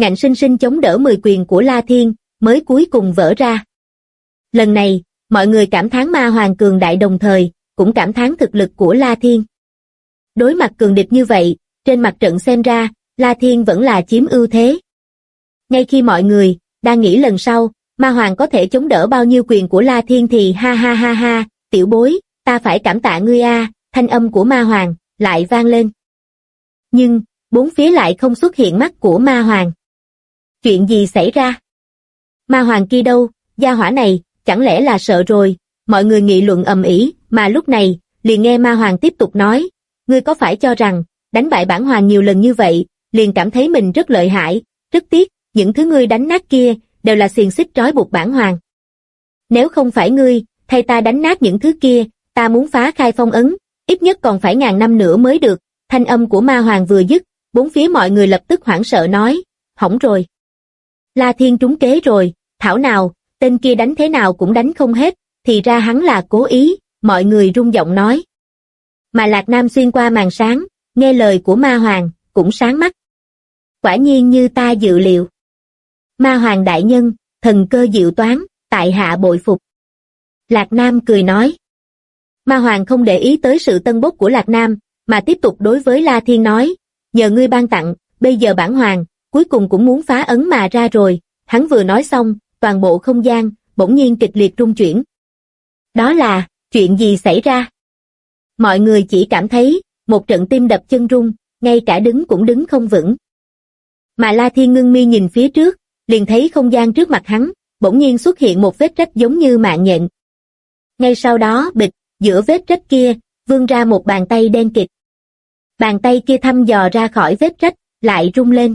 S2: ngạnh sinh sinh chống đỡ 10 quyền của La Thiên, mới cuối cùng vỡ ra. Lần này, mọi người cảm thán ma hoàng cường đại đồng thời, cũng cảm thán thực lực của La Thiên. Đối mặt cường địch như vậy, trên mặt trận xem ra, La Thiên vẫn là chiếm ưu thế. Ngay khi mọi người đang nghĩ lần sau, ma hoàng có thể chống đỡ bao nhiêu quyền của La Thiên thì ha ha ha ha, tiểu bối, ta phải cảm tạ ngươi a, thanh âm của ma hoàng lại vang lên. Nhưng, bốn phía lại không xuất hiện mắt của ma hoàng. Chuyện gì xảy ra? Ma hoàng kia đâu, gia hỏa này, chẳng lẽ là sợ rồi? Mọi người nghị luận ầm ĩ, mà lúc này, liền nghe ma hoàng tiếp tục nói, ngươi có phải cho rằng, đánh bại bản hoàng nhiều lần như vậy, liền cảm thấy mình rất lợi hại, rất tiếc, những thứ ngươi đánh nát kia, đều là xiềng xích trói buộc bản hoàng. Nếu không phải ngươi, thay ta đánh nát những thứ kia, ta muốn phá khai phong ấn, ít nhất còn phải 1000 năm nữa mới được. Thanh âm của ma hoàng vừa dứt, bốn phía mọi người lập tức hoảng sợ nói, hỏng rồi. La Thiên trúng kế rồi, thảo nào, tên kia đánh thế nào cũng đánh không hết, thì ra hắn là cố ý, mọi người rung giọng nói. Mà Lạc Nam xuyên qua màn sáng, nghe lời của ma hoàng, cũng sáng mắt. Quả nhiên như ta dự liệu. Ma hoàng đại nhân, thần cơ diệu toán, tại hạ bội phục. Lạc Nam cười nói. Ma hoàng không để ý tới sự tân bốc của Lạc Nam, mà tiếp tục đối với La Thiên nói, nhờ ngươi ban tặng, bây giờ bản hoàng, cuối cùng cũng muốn phá ấn mà ra rồi. Hắn vừa nói xong, toàn bộ không gian, bỗng nhiên kịch liệt rung chuyển. Đó là, chuyện gì xảy ra? Mọi người chỉ cảm thấy, một trận tim đập chân rung, ngay cả đứng cũng đứng không vững. Mà La Thiên ngưng mi nhìn phía trước, liền thấy không gian trước mặt hắn, bỗng nhiên xuất hiện một vết rách giống như mạng nhện. Ngay sau đó bịch, giữa vết rách kia, vươn ra một bàn tay đen kịt. Bàn tay kia thăm dò ra khỏi vết rách, lại rung lên.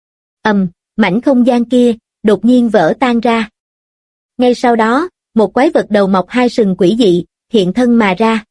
S2: Mảnh không gian kia, đột nhiên vỡ tan ra. Ngay sau đó, một quái vật đầu mọc 2 sừng quỷ dị, hiện thân mà ra.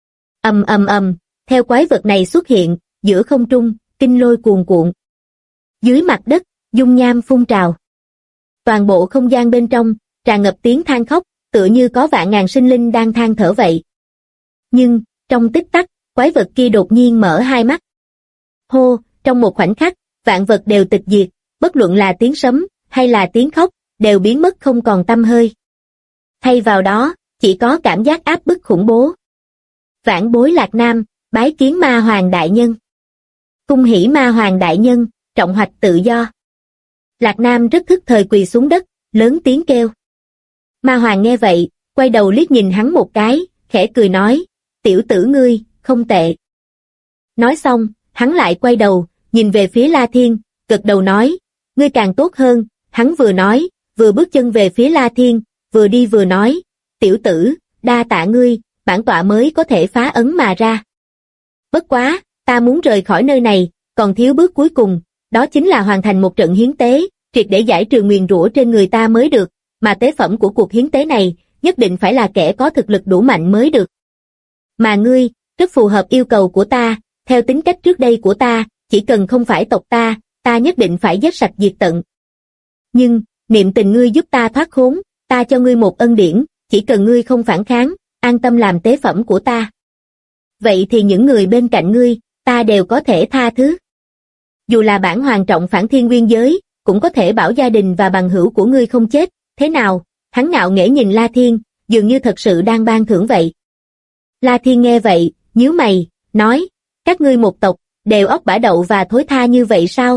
S2: Theo quái vật này xuất hiện, giữa không trung, kinh lôi cuồn cuộn. Dưới mặt đất, dung nham phun trào. Toàn bộ không gian bên trong, tràn ngập tiếng than khóc, tựa như có vạn ngàn sinh linh đang than thở vậy. Nhưng, trong tích tắc, quái vật kia đột nhiên mở 2 mắt. Hô, trong một khoảnh khắc, vạn vật đều tịch diệt, bất luận là tiếng sấm, hay là tiếng khóc, đều biến mất không còn tăm hơi. Thay vào đó, chỉ có cảm giác áp bức khủng bố. Vãn bối Lạc Nam, bái kiến ma hoàng đại nhân. Cung hỉ ma hoàng đại nhân, trọng hoạch tự do. Lạc Nam rất thức thời quỳ xuống đất, lớn tiếng kêu. Ma hoàng nghe vậy, quay đầu liếc nhìn hắn một cái, khẽ cười nói, tiểu tử ngươi, không tệ. Nói xong, hắn lại quay đầu, nhìn về phía La Thiên, gật đầu nói, ngươi càng tốt hơn. Hắn vừa nói, vừa bước chân về phía La Thiên, vừa đi vừa nói, tiểu tử, đa tạ ngươi, bản tọa mới có thể phá ấn mà ra. Bất quá, ta muốn rời khỏi nơi này, còn thiếu bước cuối cùng, đó chính là hoàn thành một trận hiến tế, triệt để giải trừ nguyền rủa trên người ta mới được, mà tế phẩm của cuộc hiến tế này, nhất định phải là kẻ có thực lực đủ mạnh mới được. Mà ngươi, rất phù hợp yêu cầu của ta, theo tính cách trước đây của ta, chỉ cần không phải tộc ta, ta nhất định phải giết sạch diệt tận. Nhưng, niệm tình ngươi giúp ta thoát khốn, ta cho ngươi một ân điển, chỉ cần ngươi không phản kháng, an tâm làm tế phẩm của ta. Vậy thì những người bên cạnh ngươi, ta đều có thể tha thứ. Dù là bản hoàng trọng phản thiên nguyên giới, cũng có thể bảo gia đình và bằng hữu của ngươi không chết, thế nào? Hắn ngạo nghễ nhìn La Thiên, dường như thật sự đang ban thưởng vậy. La Thiên nghe vậy, nhíu mày, nói, các ngươi một tộc, đều ốc bả đậu và thối tha như vậy sao?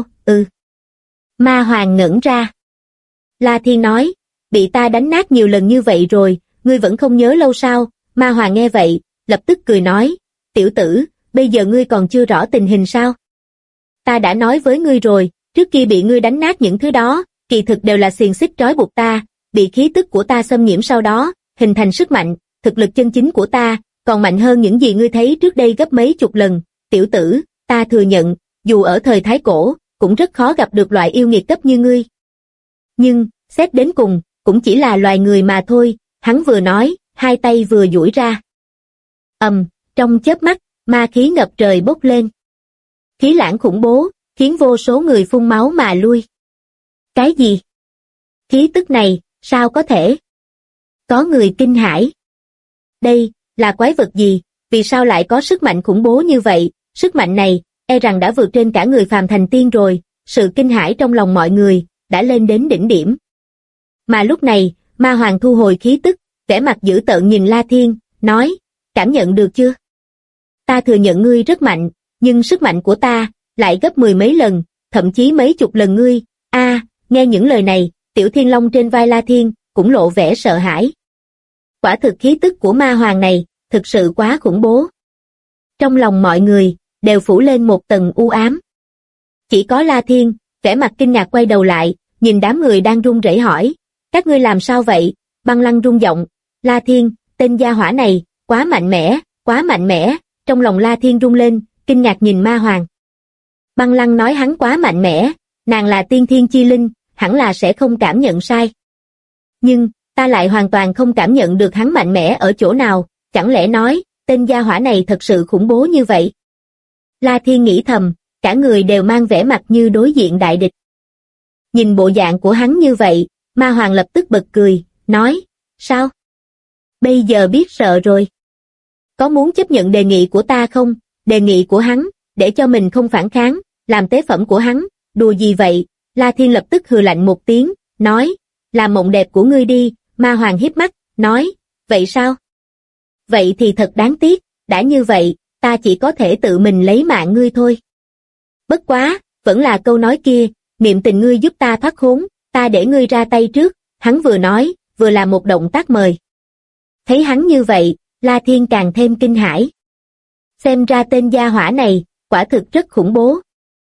S2: Ma hoàng ngẩn ra. La Thiên nói, bị ta đánh nát nhiều lần như vậy rồi, ngươi vẫn không nhớ lâu sao? Ma hoàng nghe vậy, lập tức cười nói, tiểu tử, bây giờ ngươi còn chưa rõ tình hình sao? Ta đã nói với ngươi rồi, trước khi bị ngươi đánh nát những thứ đó, kỳ thực đều là xiềng xích trói buộc ta, bị khí tức của ta xâm nhiễm sau đó, hình thành sức mạnh, thực lực chân chính của ta, còn mạnh hơn những gì ngươi thấy trước đây gấp mấy chục lần. Tiểu tử, ta thừa nhận, dù ở thời Thái Cổ, cũng rất khó gặp được loại yêu nghiệt cấp như ngươi. Nhưng, xét đến cùng, cũng chỉ là loài người mà thôi, hắn vừa nói, hai tay vừa duỗi ra. Trong chớp mắt, ma khí ngập trời bốc lên. Khí lãng khủng bố, khiến vô số người phun máu mà lui. Cái gì? Khí tức này, sao có thể? Có người kinh hãi. Đây, là quái vật gì? Vì sao lại có sức mạnh khủng bố như vậy? Sức mạnh này, e rằng đã vượt trên cả người phàm thành tiên rồi. sự kinh hãi trong lòng mọi người đã lên đến đỉnh điểm. Mà lúc này, Ma Hoàng thu hồi khí tức, vẻ mặt dữ tợn nhìn La Thiên, nói, cảm nhận được chưa? Ta thừa nhận ngươi rất mạnh, nhưng sức mạnh của ta lại gấp 10 mấy lần, thậm chí mấy chục lần ngươi. Nghe những lời này, Tiểu Thiên Long trên vai La Thiên cũng lộ vẻ sợ hãi. Quả thực khí tức của Ma Hoàng này thực sự quá khủng bố. Trong lòng mọi người đều phủ lên một tầng u ám. Chỉ có La Thiên, vẻ mặt kinh ngạc quay đầu lại, nhìn đám người đang run rẩy hỏi, các ngươi làm sao vậy? Băng Lăng rung giọng, La Thiên, tên gia hỏa này, quá mạnh mẽ, trong lòng La Thiên rung lên, kinh ngạc nhìn Ma Hoàng. Băng Lăng nói hắn quá mạnh mẽ, nàng là tiên thiên chi linh, hẳn là sẽ không cảm nhận sai. Nhưng, ta lại hoàn toàn không cảm nhận được hắn mạnh mẽ ở chỗ nào, chẳng lẽ nói, tên gia hỏa này thật sự khủng bố như vậy? La Thiên nghĩ thầm, cả người đều mang vẻ mặt như đối diện đại địch. Nhìn bộ dạng của hắn như vậy, Ma Hoàng lập tức bật cười, nói, sao? Bây giờ biết sợ rồi. Có muốn chấp nhận đề nghị của ta không? Đề nghị của hắn, để cho mình không phản kháng, làm tế phẩm của hắn, đùa gì vậy? La Thiên lập tức hừ lạnh một tiếng, nói, làm mộng đẹp của ngươi đi. Ma Hoàng híp mắt, nói, vậy sao? Vậy thì thật đáng tiếc, đã như vậy, ta chỉ có thể tự mình lấy mạng ngươi thôi. Bất quá, vẫn là câu nói kia, niệm tình ngươi giúp ta thoát khốn, ta để ngươi ra tay trước. Hắn vừa nói, vừa làm một động tác mời. Thấy hắn như vậy, La Thiên càng thêm kinh hãi. Xem ra tên gia hỏa này, quả thực rất khủng bố.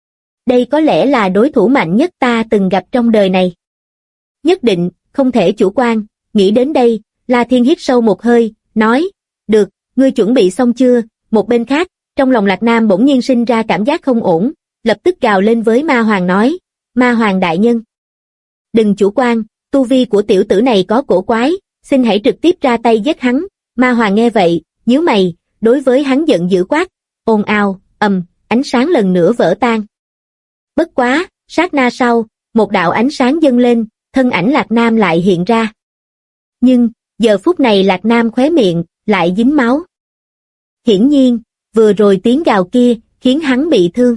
S2: Đây có lẽ là đối thủ mạnh nhất ta từng gặp trong đời này. Nhất định, không thể chủ quan. Nghĩ đến đây, La Thiên hít sâu một hơi, nói, được, ngươi chuẩn bị xong chưa? Một bên khác, trong lòng Lạc Nam bỗng nhiên sinh ra cảm giác không ổn, lập tức gào lên với Ma Hoàng nói, Ma Hoàng đại nhân. Đừng chủ quan, tu vi của tiểu tử này có cổ quái, xin hãy trực tiếp ra tay giết hắn. Ma Hoàng nghe vậy, nhíu mày, đối với hắn giận dữ quát, ồn ào, ánh sáng lần nữa vỡ tan. Bất quá, sát na sau, một đạo ánh sáng dâng lên, thân ảnh Lạc Nam lại hiện ra. Nhưng, giờ phút này Lạc Nam khóe miệng, lại dính máu. Hiển nhiên, vừa rồi tiếng gào kia, khiến hắn bị thương.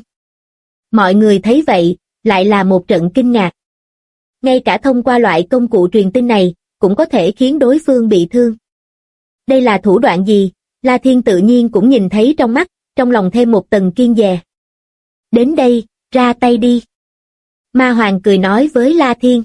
S2: Mọi người thấy vậy, lại là một trận kinh ngạc. Ngay cả thông qua loại công cụ truyền tin này, cũng có thể khiến đối phương bị thương. Đây là thủ đoạn gì? La Thiên tự nhiên cũng nhìn thấy trong mắt, trong lòng thêm một tầng kiêng dè. Đến đây, ra tay đi. Ma Hoàng cười nói với La Thiên.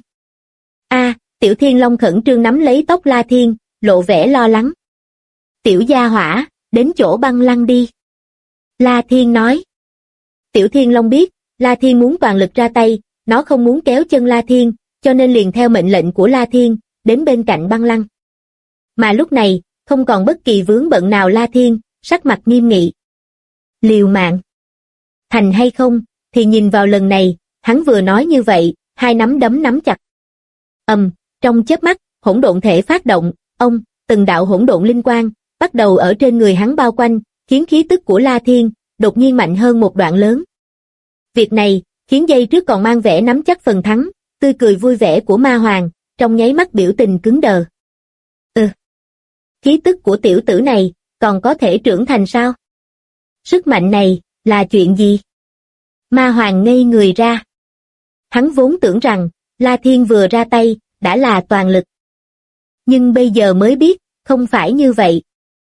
S2: Tiểu Thiên Long khẩn trương nắm lấy tóc La Thiên, lộ vẻ lo lắng. Tiểu gia hỏa, đến chỗ Băng Lăng đi. La Thiên nói. Tiểu Thiên Long biết, La Thiên muốn toàn lực ra tay, nó không muốn kéo chân La Thiên, cho nên liền theo mệnh lệnh của La Thiên, đến bên cạnh Băng Lăng. Mà lúc này, không còn bất kỳ vướng bận nào La Thiên, sắc mặt nghiêm nghị. Liều mạng. Thành hay không, thì nhìn vào lần này, hắn vừa nói như vậy, hai nắm đấm nắm chặt. Trong chớp mắt, hỗn độn thể phát động, từng đạo hỗn độn linh quang, bắt đầu ở trên người hắn bao quanh, khiến khí tức của La Thiên, đột nhiên mạnh hơn một đoạn lớn. Việc này, khiến giây trước còn mang vẻ nắm chắc phần thắng, tươi cười vui vẻ của Ma Hoàng, trong nháy mắt biểu tình cứng đờ. Khí tức của tiểu tử này, còn có thể trưởng thành sao? Sức mạnh này, là chuyện gì? Ma Hoàng ngây người ra. Hắn vốn tưởng rằng, La Thiên vừa ra tay, đã là toàn lực. Nhưng bây giờ mới biết, không phải như vậy.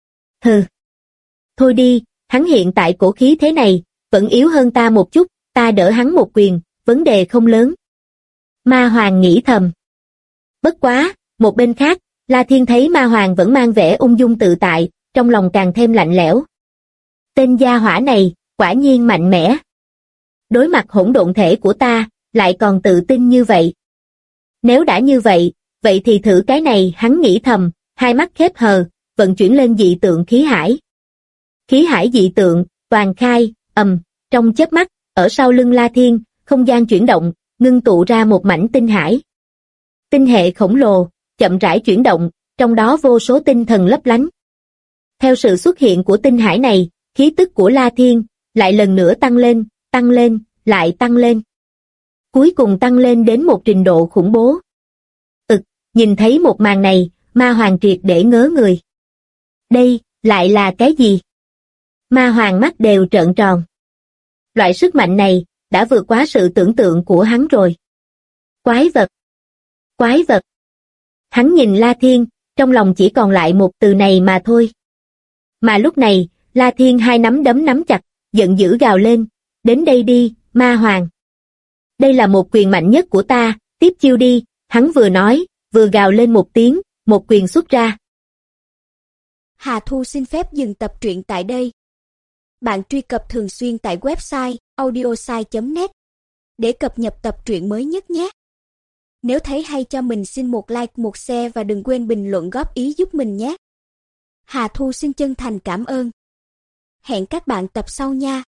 S2: Thôi đi, hắn hiện tại cổ khí thế này, vẫn yếu hơn ta một chút, ta đỡ hắn một quyền, vấn đề không lớn. Ma Hoàng nghĩ thầm. Bất quá, một bên khác, La Thiên thấy Ma Hoàng vẫn mang vẻ ung dung tự tại, trong lòng càng thêm lạnh lẽo. Tên gia hỏa này, quả nhiên mạnh mẽ. Đối mặt hỗn độn thể của ta, lại còn tự tin như vậy. Nếu đã như vậy, vậy thì thử cái này, hắn nghĩ thầm, hai mắt khép hờ, vận chuyển lên dị tượng khí hải. Khí hải dị tượng, toàn khai, trong chớp mắt, ở sau lưng La Thiên, không gian chuyển động, ngưng tụ ra một mảnh tinh hải. Tinh hệ khổng lồ, chậm rãi chuyển động, trong đó vô số tinh thần lấp lánh. Theo sự xuất hiện của tinh hải này, khí tức của La Thiên, lại lần nữa tăng lên, lại tăng lên. Cuối cùng tăng lên đến một trình độ khủng bố. Nhìn thấy một màn này, Ma Hoàng triệt để ngớ người. Đây, lại là cái gì? Ma Hoàng mắt đều trợn tròn. Loại sức mạnh này, đã vượt quá sự tưởng tượng của hắn rồi. Quái vật! Quái vật! Hắn nhìn La Thiên, trong lòng chỉ còn lại một từ này mà thôi. Mà lúc này, La Thiên hai nắm đấm nắm chặt, giận dữ gào lên, đến đây đi, ma hoàng. Đây là một quyền mạnh nhất của ta, tiếp chiêu đi, hắn vừa nói, vừa gào lên một tiếng, một quyền xuất ra.
S3: Hà Thu xin phép dừng tập truyện tại đây. Bạn truy cập thường xuyên tại website audiosai.net để cập nhật tập truyện mới nhất nhé. Nếu thấy hay cho mình xin một like, một share và đừng quên bình luận góp ý giúp mình nhé. Hà Thu xin chân thành cảm ơn. Hẹn các bạn tập sau nha.